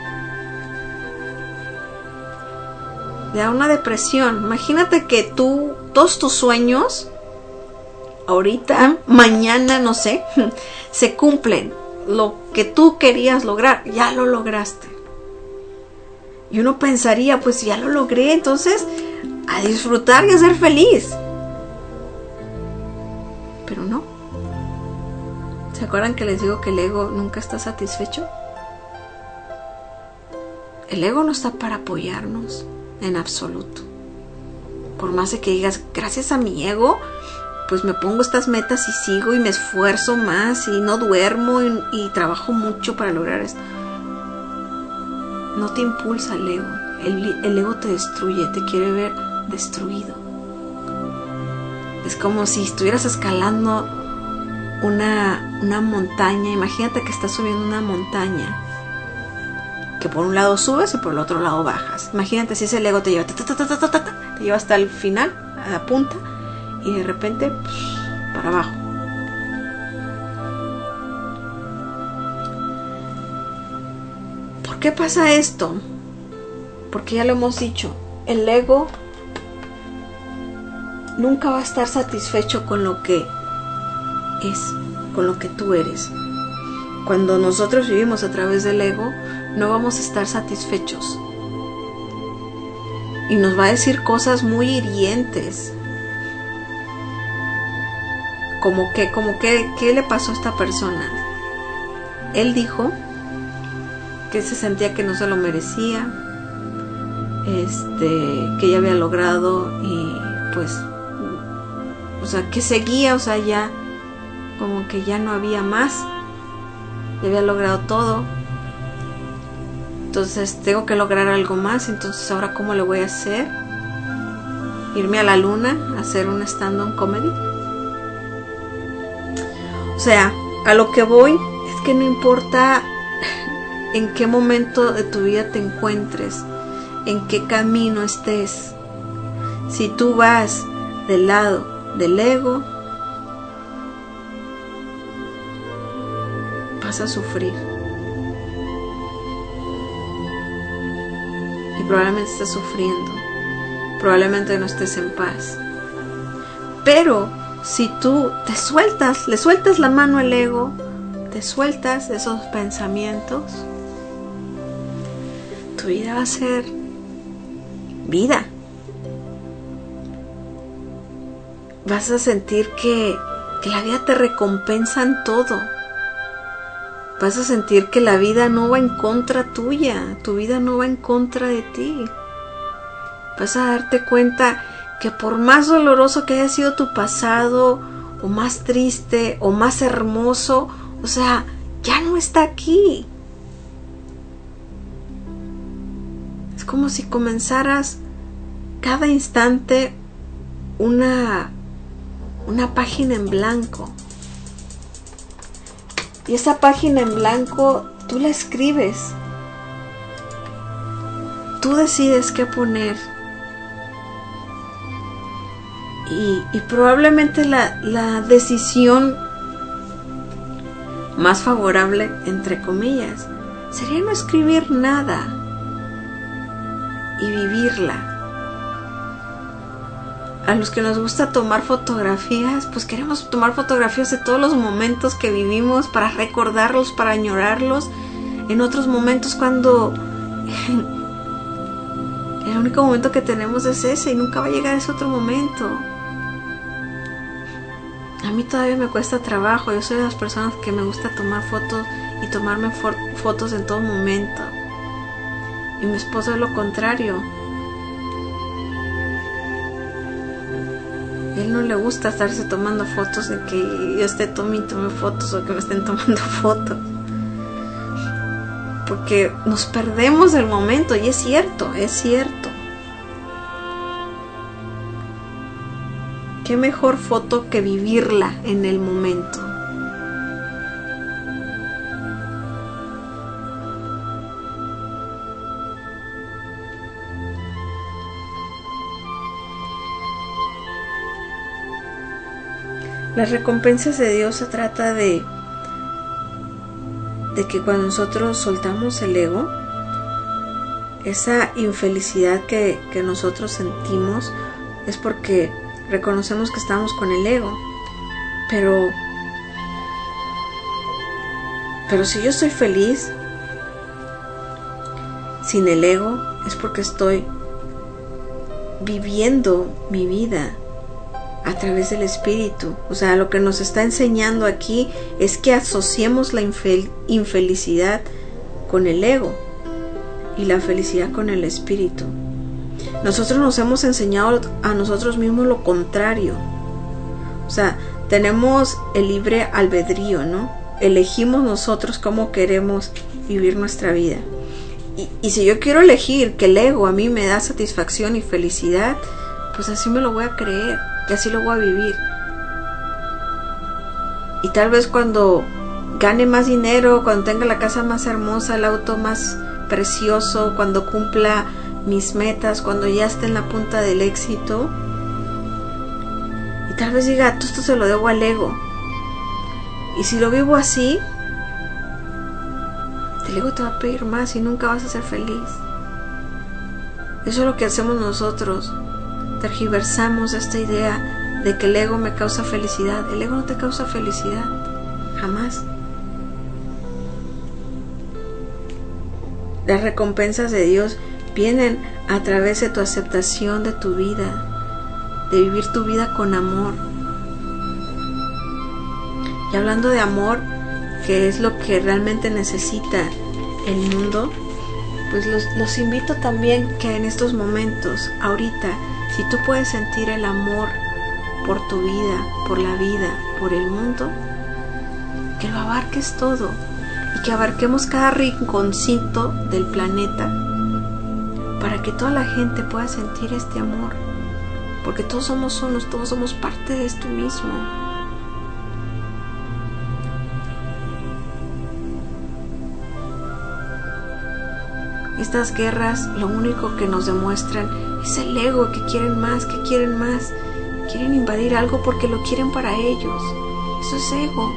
C: Le da una depresión. Imagínate que tú, todos tus sueños, ahorita, mañana, no sé, se cumplen. Lo que tú querías lograr, ya lo lograste. Y uno pensaría, pues ya lo logré, entonces a disfrutar y a ser feliz. Pero no. ¿Se acuerdan que les digo que el ego nunca está satisfecho? El ego no está para apoyarnos en absoluto. Por más de que digas, gracias a mi ego, pues me pongo estas metas y sigo y me esfuerzo más y no duermo y, y trabajo mucho para lograr esto. No te impulsa el ego. El, el ego te destruye, te quiere ver destruido. Es como si estuvieras escalando una, una montaña. Imagínate que estás subiendo una montaña, que por un lado subes y por el otro lado bajas. Imagínate si ese ego te lleva, ta, ta, ta, ta, ta, ta, te lleva hasta el final, a la punta, y de repente pff, para abajo. qué pasa esto? Porque ya lo hemos dicho, el ego nunca va a estar satisfecho con lo que es, con lo que tú eres. Cuando nosotros vivimos a través del ego, no vamos a estar satisfechos. Y nos va a decir cosas muy hirientes. Como que, como que, ¿qué le pasó a esta persona? Él dijo que se sentía que no se lo merecía, este, que ya había logrado y pues, o sea, que seguía, o sea, ya, como que ya no había más, ya había logrado todo, entonces tengo que lograr algo más, entonces ahora ¿cómo le voy a hacer? ¿Irme a la luna a hacer un stand-up comedy? O sea, a lo que voy es que no importa en qué momento de tu vida te encuentres, en qué camino estés, si tú vas del lado del ego, vas a sufrir y probablemente estés sufriendo, probablemente no estés en paz. Pero si tú te sueltas, le sueltas la mano al ego, te sueltas esos pensamientos, tu vida va a ser vida. Vas a sentir que, que la vida te recompensa en todo. Vas a sentir que la vida no va en contra tuya, tu vida no va en contra de ti. Vas a darte cuenta que por más doloroso que haya sido tu pasado, o más triste, o más hermoso, o sea, ya no está aquí. Es como si comenzaras cada instante una, una página en blanco. Y esa página en blanco tú la escribes. Tú decides qué poner. Y, y probablemente la, la decisión más favorable, entre comillas, sería no escribir nada y vivirla. A los que nos gusta tomar fotografías, pues queremos tomar fotografías de todos los momentos que vivimos para recordarlos, para añorarlos. En otros momentos cuando el único momento que tenemos es ese y nunca va a llegar ese otro momento. A mí todavía me cuesta trabajo. Yo soy de las personas que me gusta tomar fotos y tomarme fo- fotos en todo momento. Y mi esposo es lo contrario. A él no le gusta estarse tomando fotos de que yo esté tomando y tome fotos o que me estén tomando fotos. Porque nos perdemos del momento y es cierto, es cierto. Qué mejor foto que vivirla en el momento. Las recompensas de Dios se trata de de que cuando nosotros soltamos el ego, esa infelicidad que, que nosotros sentimos es porque reconocemos que estamos con el ego. Pero pero si yo estoy feliz sin el ego, es porque estoy viviendo mi vida a través del espíritu. O sea, lo que nos está enseñando aquí es que asociemos la infel- infelicidad con el ego y la felicidad con el espíritu. Nosotros nos hemos enseñado a nosotros mismos lo contrario. O sea, tenemos el libre albedrío, ¿no? Elegimos nosotros cómo queremos vivir nuestra vida. Y, y si yo quiero elegir que el ego a mí me da satisfacción y felicidad, pues así me lo voy a creer. Y así lo voy a vivir. Y tal vez cuando gane más dinero, cuando tenga la casa más hermosa, el auto más precioso, cuando cumpla mis metas, cuando ya esté en la punta del éxito, y tal vez diga, todo esto se lo debo al ego. Y si lo vivo así, el ego te va a pedir más y nunca vas a ser feliz. Eso es lo que hacemos nosotros. Tergiversamos esta idea de que el ego me causa felicidad. El ego no te causa felicidad, jamás. Las recompensas de Dios vienen a través de tu aceptación de tu vida, de vivir tu vida con amor. Y hablando de amor, que es lo que realmente necesita el mundo, pues los, los invito también que en estos momentos, ahorita, si tú puedes sentir el amor por tu vida, por la vida, por el mundo, que lo abarques todo y que abarquemos cada rinconcito del planeta para que toda la gente pueda sentir este amor, porque todos somos unos, todos somos parte de esto mismo. Estas guerras lo único que nos demuestran es el ego, que quieren más, que quieren más, quieren invadir algo porque lo quieren para ellos. Eso es ego.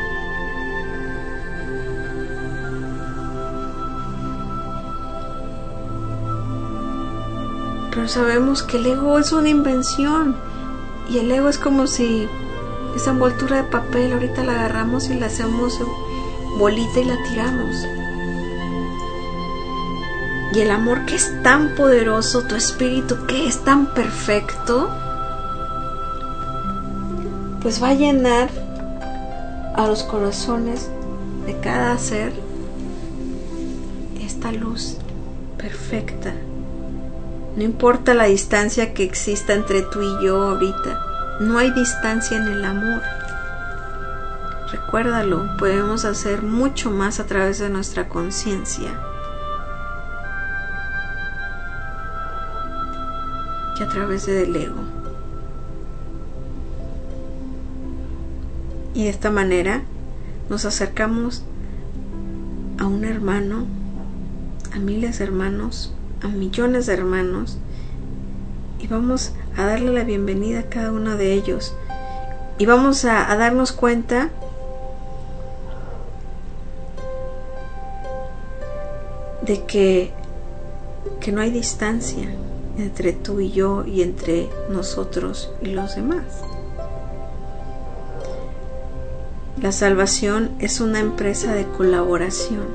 C: Pero sabemos que el ego es una invención y el ego es como si esa envoltura de papel ahorita la agarramos y la hacemos bolita y la tiramos. Y el amor, que es tan poderoso, tu espíritu que es tan perfecto, pues va a llenar a los corazones de cada ser esta luz perfecta. No importa la distancia que exista entre tú y yo ahorita, no hay distancia en el amor. Recuérdalo, podemos hacer mucho más a través de nuestra conciencia que a través del ego. Y de esta manera nos acercamos a un hermano, a miles de hermanos, a millones de hermanos, y vamos a darle la bienvenida a cada uno de ellos, y vamos a, a darnos cuenta de que, que no hay distancia entre tú y yo y entre nosotros y los demás. La salvación es una empresa de colaboración.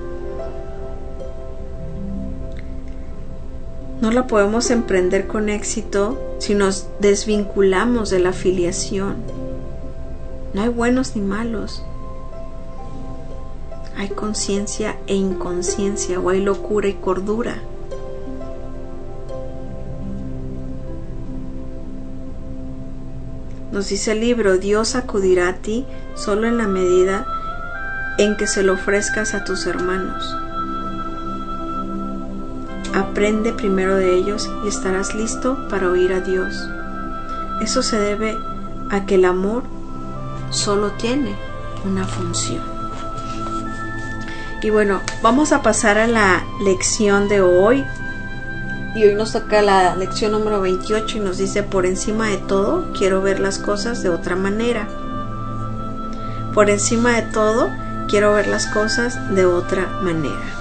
C: No la podemos emprender con éxito si nos desvinculamos de la filiación. No hay buenos ni malos. Hay conciencia e inconsciencia, o hay locura y cordura. Nos dice el libro: Dios acudirá a ti solo en la medida en que se lo ofrezcas a tus hermanos. Aprende primero de ellos y estarás listo para oír a Dios. Eso se debe a que el amor solo tiene una función. Y bueno, vamos a pasar a la lección de hoy. Y hoy nos toca la lección número veintiocho y nos dice: por encima de todo, quiero ver las cosas de otra manera. Por encima de todo, quiero ver las cosas de otra manera.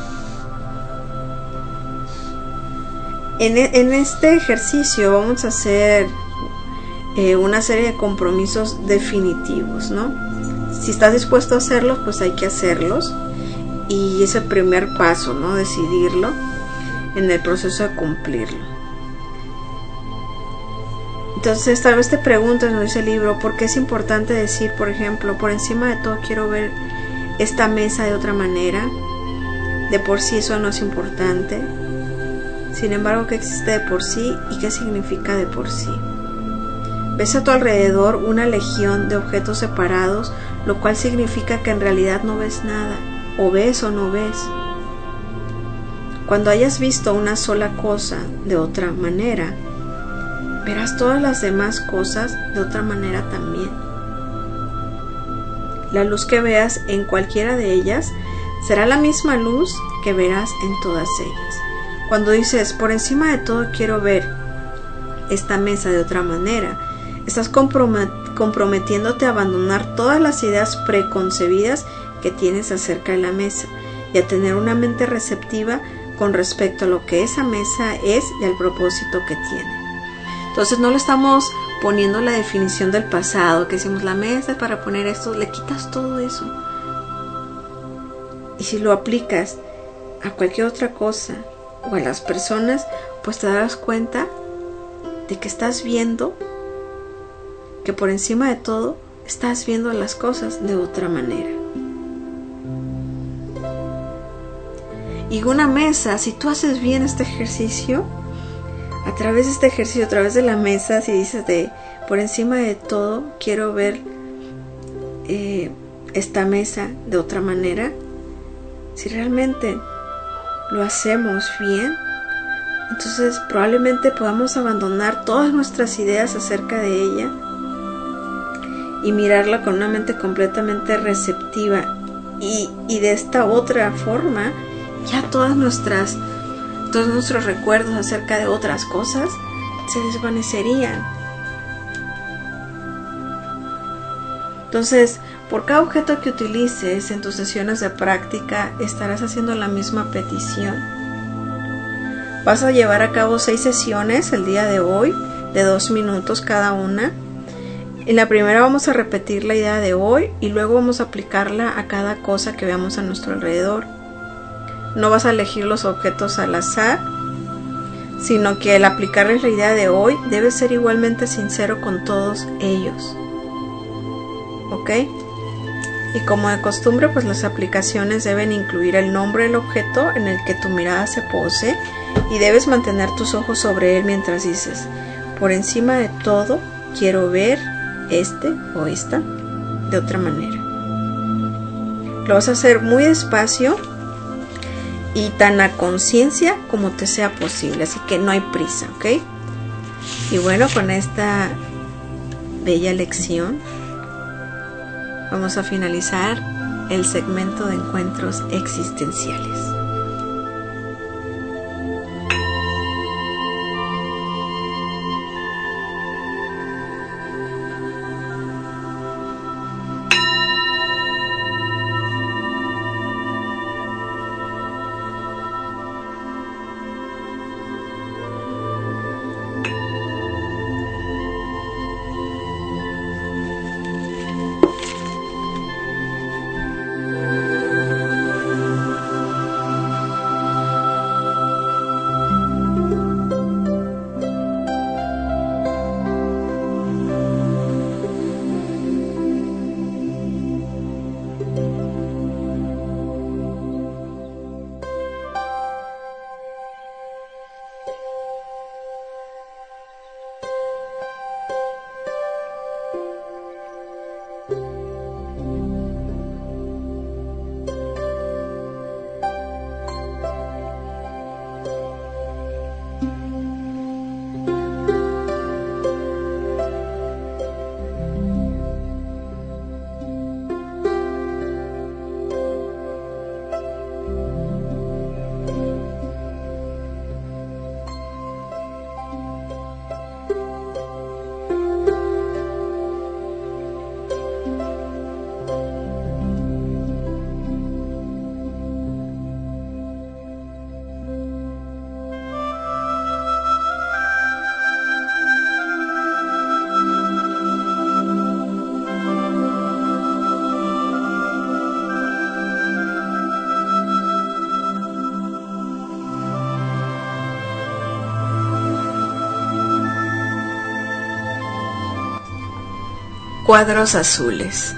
C: En, en este ejercicio vamos a hacer eh, una serie de compromisos definitivos, ¿no? Si estás dispuesto a hacerlos, pues hay que hacerlos. Y es el primer paso, ¿no? Decidirlo en el proceso de cumplirlo. Entonces tal vez te preguntas, nos dice el libro, ¿por qué es importante decir, por ejemplo, por encima de todo quiero ver esta mesa de otra manera? De por sí eso no es importante. Sin embargo, ¿qué existe de por sí y qué significa de por sí? Ves a tu alrededor una legión de objetos separados, lo cual significa que en realidad no ves nada, o ves o no ves. Cuando hayas visto una sola cosa de otra manera, verás todas las demás cosas de otra manera también. La luz que veas en cualquiera de ellas será la misma luz que verás en todas ellas. Cuando dices, por encima de todo quiero ver esta mesa de otra manera, estás compromet- comprometiéndote a abandonar todas las ideas preconcebidas que tienes acerca de la mesa y a tener una mente receptiva con respecto a lo que esa mesa es y al propósito que tiene. Entonces no le estamos poniendo la definición del pasado, que decimos la mesa es para poner esto, le quitas todo eso. Y si lo aplicas a cualquier otra cosa o a las personas, pues te darás cuenta de que estás viendo, que por encima de todo estás viendo las cosas de otra manera. Y una mesa, si tú haces bien este ejercicio, a través de este ejercicio, a través de la mesa, si dices de por encima de todo quiero ver eh, esta mesa de otra manera, si realmente lo hacemos bien, entonces probablemente podamos abandonar todas nuestras ideas acerca de ella y mirarla con una mente completamente receptiva, y, y de esta otra forma ya todas nuestras todos nuestros recuerdos acerca de otras cosas se desvanecerían. Entonces, por cada objeto que utilices en tus sesiones de práctica, estarás haciendo la misma petición. Vas a llevar a cabo seis sesiones el día de hoy, de dos minutos cada una. En la primera vamos a repetir la idea de hoy y luego vamos a aplicarla a cada cosa que veamos a nuestro alrededor. No vas a elegir los objetos al azar, sino que al aplicarles la idea de hoy debes ser igualmente sincero con todos ellos. ¿Ok? Y como de costumbre, pues las aplicaciones deben incluir el nombre del objeto en el que tu mirada se pose y debes mantener tus ojos sobre él mientras dices, por encima de todo, quiero ver este o esta de otra manera. Lo vas a hacer muy despacio y tan a conciencia como te sea posible, así que no hay prisa, ¿ok? Y bueno, con esta bella lección vamos a finalizar el segmento de encuentros existenciales. Cuadros azules.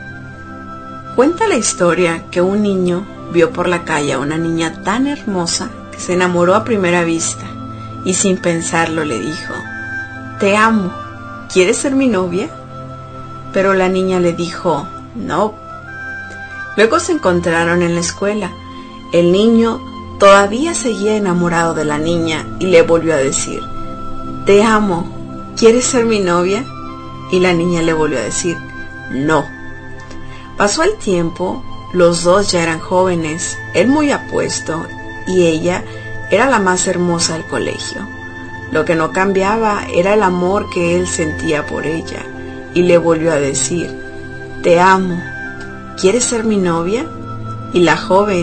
C: Cuenta la historia que un niño vio por la calle a una niña tan hermosa que se enamoró a primera vista y sin pensarlo le dijo, «Te amo, ¿quieres ser mi novia?» Pero la niña le dijo, «No». Luego se encontraron en la escuela. El niño todavía seguía enamorado de la niña y le volvió a decir, «Te amo, ¿quieres ser mi novia?» Y la niña le volvió a decir, «No». Pasó el tiempo, los dos ya eran jóvenes, él muy apuesto y ella era la más hermosa del colegio. Lo que no cambiaba era el amor que él sentía por ella y le volvió a decir, «Te amo, ¿quieres ser mi novia?» Y la joven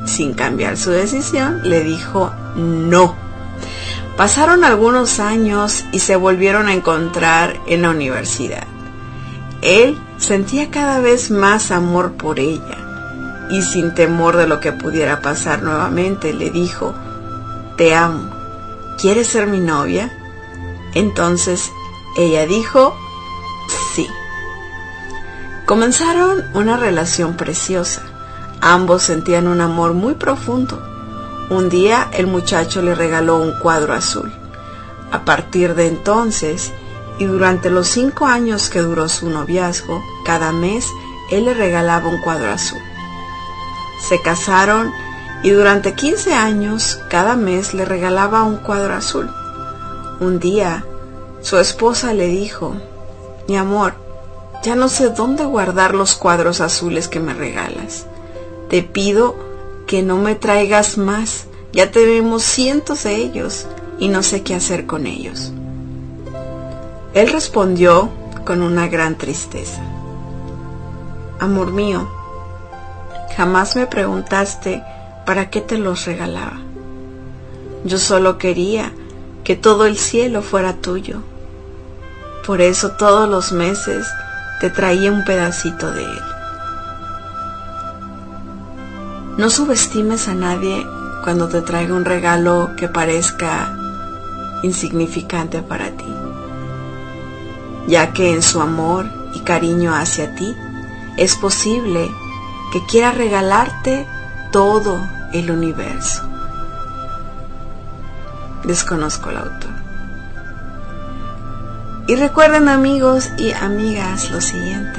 C: sin cambiar su decisión, le dijo no. Pasaron algunos años y se volvieron a encontrar en la universidad. Él sentía cada vez más amor por ella y sin temor de lo que pudiera pasar nuevamente le dijo: te amo, ¿quieres ser mi novia? Entonces ella dijo sí. Comenzaron una relación preciosa. Ambos sentían un amor muy profundo. Un día el muchacho le regaló un cuadro azul. A partir de entonces, y durante los cinco años que duró su noviazgo, cada mes él le regalaba un cuadro azul. Se casaron y durante quince años, cada mes le regalaba un cuadro azul. Un día, su esposa le dijo: mi amor, ya no sé dónde guardar los cuadros azules que me regalas. Te pido que no me traigas más, ya tenemos cientos de ellos y no sé qué hacer con ellos. Él respondió con una gran tristeza: amor mío, jamás me preguntaste para qué te los regalaba. Yo solo quería que todo el cielo fuera tuyo. Por eso todos los meses te traía un pedacito de él. No subestimes a nadie cuando te traiga un regalo que parezca insignificante para ti, ya que en su amor y cariño hacia ti es posible que quiera regalarte todo el universo. Desconozco el autor. Y recuerden, amigos y amigas, lo siguiente: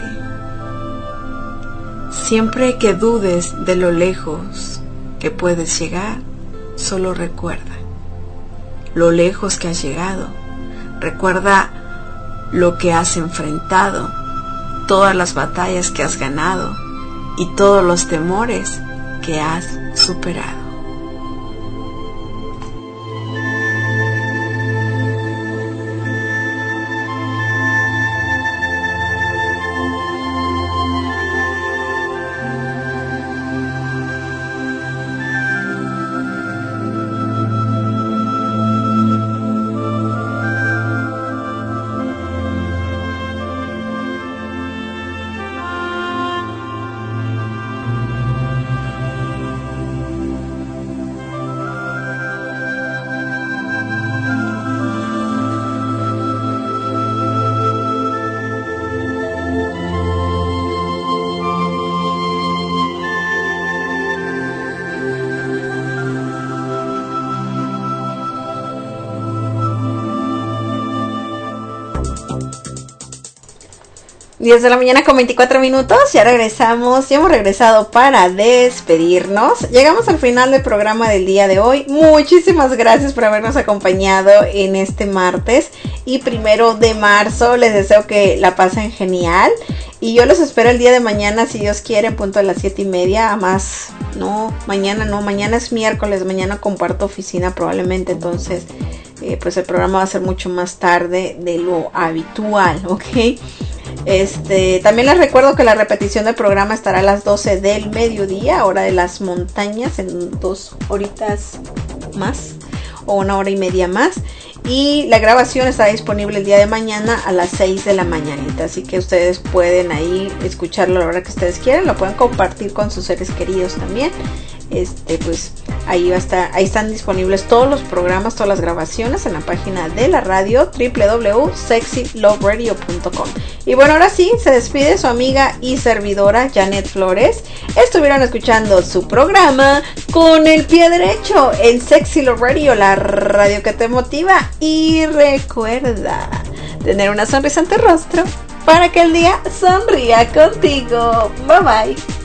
C: siempre que dudes de lo lejos que puedes llegar, solo recuerda lo lejos que has llegado. Recuerda lo que has enfrentado, todas las batallas que has ganado y todos los temores que has superado. diez de la mañana con veinticuatro minutos, ya regresamos, ya hemos regresado para despedirnos. Llegamos al final del programa del día de hoy. Muchísimas gracias por habernos acompañado en este martes y primero de marzo. Les deseo que la pasen genial y yo los espero el día de mañana, si Dios quiere, en punto de las siete y media. A más, no, mañana no, mañana es miércoles, mañana comparto oficina probablemente, entonces eh, pues el programa va a ser mucho más tarde de lo habitual, ¿ok? Este, también les recuerdo que la repetición del programa estará a las doce del mediodía, hora de las montañas, en dos horitas más o una hora y media más. Y la grabación estará disponible el día de mañana a las seis de la mañanita. Así que ustedes pueden ahí escucharlo a la hora que ustedes quieran. Lo pueden compartir con sus seres queridos también. Este, pues ahí va a estar, ahí están disponibles todos los programas, todas las grabaciones en la página de la radio doble u doble u doble u punto sexy love radio punto com. Y bueno, ahora sí, se despide su amiga y servidora Janet Flores. Estuvieron escuchando su programa Con el Pie Derecho en Sexy Love Radio, la radio que te motiva. Y recuerda tener una sonrisa en tu rostro para que el día sonría contigo. Bye bye.